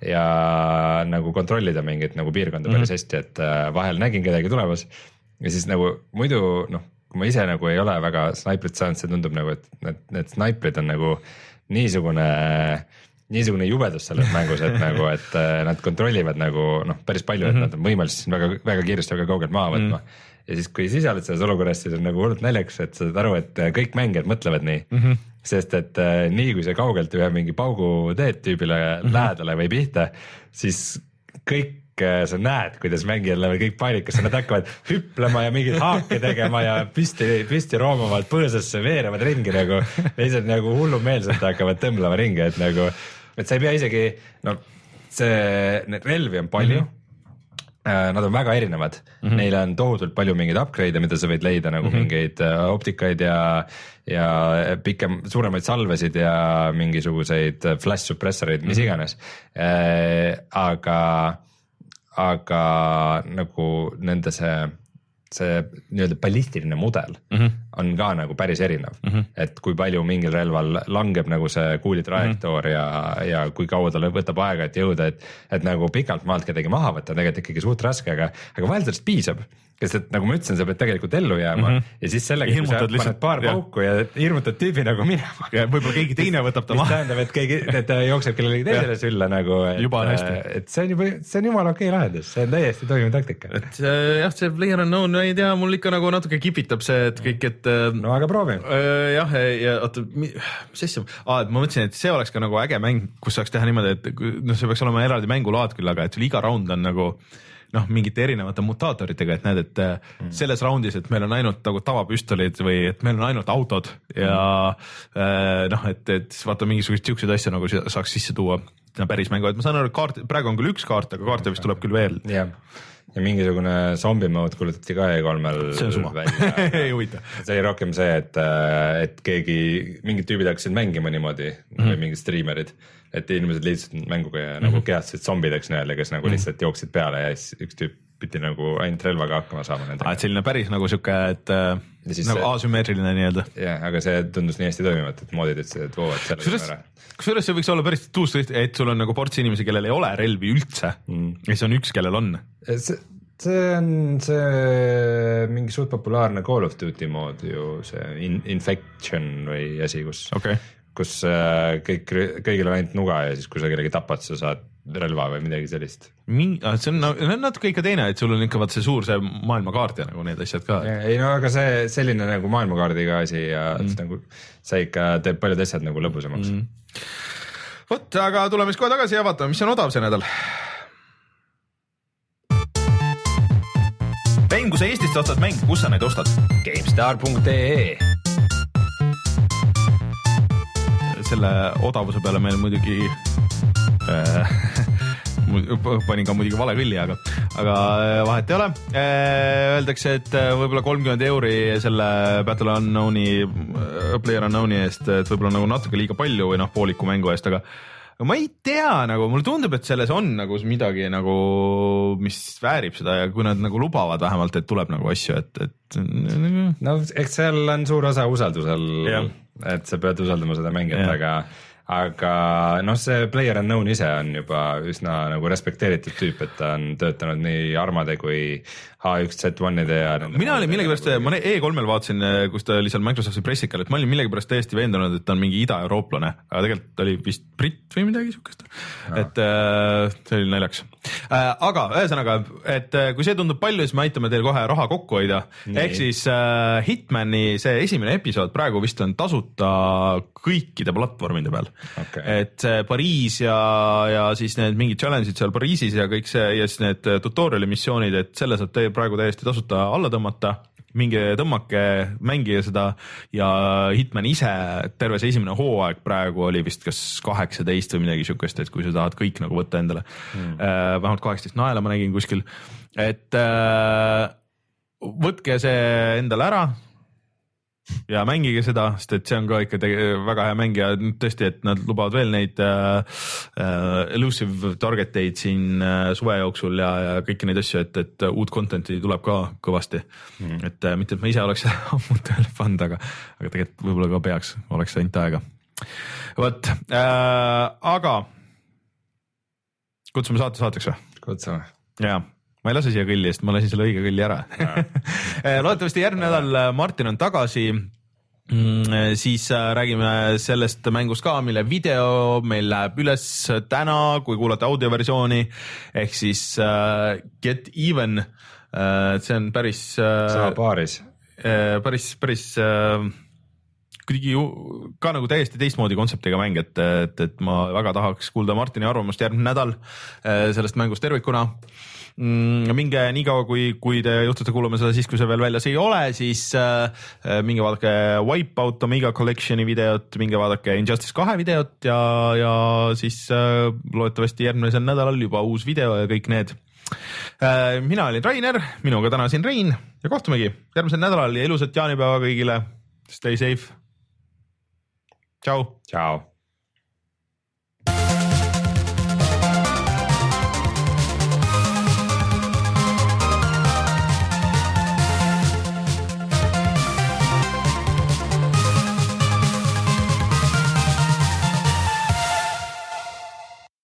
ja nagu kontrollida mingit nagu piirkonda päris mm -hmm. hästi, et äh, vahel nägin kedagi tulemas ja siis nagu muidu noh, kui ma ise nagu ei ole väga snaiprit saanud, see tundub nagu, et need, need snaiprid on nagu niisugune, niisugune jubedus selles mängus, et nagu, et äh, nad kontrollivad nagu noh, päris palju, et mm -hmm. nad on võimelised väga, väga kiiresti väga kaugelt maha võtma mm. -hmm. ja siis, kui sa ise oled selles olukorras, siis on nagu hullult naljakas, et sa saad aru, et kõik mängijad mõtlevad nii mm. -hmm. sest et äh, nii kui sa kaugelt ühe mingi paugu teed tüübile mm -hmm. lähedale või pihta, siis kõik äh, sa näed, kuidas mängijad lähevad kõik paanikasse, nad hakkavad hüplema ja mingeid haake tegema ja püsti, püsti roomavad põõsasse, veerevad ringi nagu, lihtsalt nagu hullumeelselt hakkavad tõmblema ringi, et nagu, et sa ei pea isegi, no see, neid relvi on palju mm. -hmm. Nad on väga erinevad mm, -hmm. neil on tohutult palju mingeid upgrade'e, mida sa võid leida nagu mm -hmm. mingeid optikaid ja, ja pikem, suuremaid salvesid ja mingisuguseid flash suppressoreid, mis mm -hmm. iganes äh,. aga, aga nagu nende see see nii-öelda ballistiline mudel mm -hmm. on ka nagu päris erinev mm, -hmm. et kui palju mingil relval langeb nagu see kuuli trajektoor mm -hmm. ja, ja kui kaua tal võtab aega, et jõuda, et, et nagu pikalt maalt kedagi maha võtta on tegelikult ikkagi suht raske, aga, aga vahel sellest piisab. Kes, et nagu ma ütlesin, sa pead tegelikult ellu jääma mm -hmm. ja siis sellega, kui sa paned lihtsalt, paar pauku ja, ja hirmutad tüübi nagu minema. ja võib-olla keegi teine võtab ta maha. mis tähendab, et keegi, et ta jookseb kellelegi teisele sülle nagu, et, juba on hästi. Et see on juba, see on jumala okei lahendus, see on täiesti toimiv taktika. Et jah, see Player Unknown, ei tea, mul ikka nagu natuke kipitab see, et kõik, et no aga proovi. Äh, jah, ja oota, mis asja, ah, et ma mõtlesin, et see oleks ka nagu äge mäng, kus saaks teha niimoodi, et noh, see peaks olema eraldi mängulaad küll, aga et sul iga round on nagu noh, mingite erinevate mutaatoritega, et näed, et mm. selles roundis, et meil on ainult nagu tavapüstolid või et meil on ainult autod ja mm. noh, et, et vaata mingisuguseid siukseid asju nagu saaks sisse tuua päris mängu, et ma saan aru, et kaart, praegu on küll üks kaart, aga kaarte vist tuleb küll veel. jah, ja mingisugune zombi mode kuulutati ka E kolmel välja. ei huvita. see oli rohkem see, et, et keegi, mingid tüübid hakkasid mängima niimoodi mm -hmm. või mingid striimerid, et inimesed liitusid mänguga ja mm -hmm. nagu kehastasid zombideks nii-öelda, kes nagu lihtsalt jooksid peale ja siis üks tüüp pidi nagu ainult relvaga hakkama saama nendega. et selline päris nagu siuke, et nagu see, asümmeetriline nii-öelda. jah, aga see tundus nii hästi toimivat, et moodid ütlesid, et voo, et selle kusjuures, kusjuures see võiks olla päris tuus, et sul on nagu ports inimesi, kellel ei ole relvi üldse mm. ja siis on üks, kellel on. see, see on see mingi suht populaarne Call of Duty mood ju, see in, Infection või asi, kus okay. kus äh, kõik, kõigil on ainult nuga ja siis kui sa kellegi tapad, sa saad relva või midagi sellist. Mingi, see on, on natuke ikka teine, et sul on ikka vaat see suur see maailmakaart ja nagu need asjad ka. ei no aga see selline nagu maailmakaardiga asi ja mm. nagu see ikka teeb paljud asjad nagu lõbusamaks mm.. vot, aga tuleme siis kohe tagasi ja vaatame, mis on odav see nädal. mäng, kui sa Eestist ostad mänge, kus sa neid ostad? GameStar punkt ee selle odavuse peale meil muidugi äh, panin ka muidugi vale külli, aga, aga vahet ei ole. Öeldakse, et võib-olla kolmkümmend euri selle Battle Unknowni, Player Unknowni eest, et võib-olla nagu natuke liiga palju või noh, pooliku mängu eest, aga ma ei tea, nagu mulle tundub, et selles on nagu midagi nagu, mis väärib seda ja kui nad nagu lubavad vähemalt, et tuleb nagu asju, et, et no eks seal on suur osa usaldusel, et sa pead usaldama seda mängijat, aga aga noh, see Player Unknown ise on juba üsna nagu respekteeritud tüüp, et ta on töötanud nii Armade kui H üks Z üks-ide ja mina olin millegipärast, ma E kolmel vaatasin, kus ta oli seal Microsofti pressikal, et ma olin millegipärast täiesti veendunud, et ta on mingi ida-eurooplane, aga tegelikult oli vist britt või midagi siukest no. et äh, see oli naljaks äh, aga ühesõnaga, et äh, kui see tundub palju, siis me aitame teil kohe raha kokku hoida, ehk siis äh, Hitmani see esimene episood praegu vist on tasuta kõikide platvormide peal okay. et see Pariis ja, ja siis need mingid challenge'id seal Pariisis ja kõik see ja siis need tutorial'i missioonid, et selle saab teie praegu täiesti tasuta alla tõmmata, minge tõmmake, mängige seda ja Hitman ise, terve see esimene hooaeg praegu oli vist kas kaheksateist või midagi siukest, et kui sa tahad kõik nagu võtta endale mm. äh, vähemalt kaheksateist naela ma nägin kuskil, et äh, võtke see endale ära ja mängige seda, sest et see on ka ikka väga hea mäng ja tõesti, et nad lubavad veel neid äh, äh, elusive target eid siin äh, suve jooksul ja, ja kõiki neid asju, et, et uut content'i tuleb ka kõvasti mm. et äh, mitte, et ma ise oleks ammu tööle pannud, aga, aga tegelikult võib-olla ka peaks, oleks ainult aega. Vot äh,, aga kutsume saate saateks või? Kutsume. Jaa. Ma ei lase siia kõlli, sest ma lasin selle õige kõlli ära. Loodetavasti järgmine nädal Martin on tagasi, siis räägime sellest mängust ka, mille video meil läheb üles täna, kui kuulate audioversiooni, ehk siis uh, Get Even, uh, see on päris uh, sama paaris uh, päris, päris uh, kuidagi ju ka nagu täiesti teistmoodi kontseptiga mäng, et, et, et ma väga tahaks kuulda Martini arvamust järgmine nädal uh, sellest mängust tervikuna. Minge nii kaua, kui, kui te juhtute kuulama seda siis, kui see veel väljas ei ole, siis äh, minge vaadake Wipeout Omega Collectioni videot, minge vaadake Injustice kahe videot ja, ja siis äh, loodetavasti järgmisel nädalal juba uus video ja kõik need. Äh, mina olin Rainer, minuga täna siin Rein ja kohtumegi järgmisel nädalal ja ilusat jaanipäeva kõigile. Stay safe. Ciao. Ciao.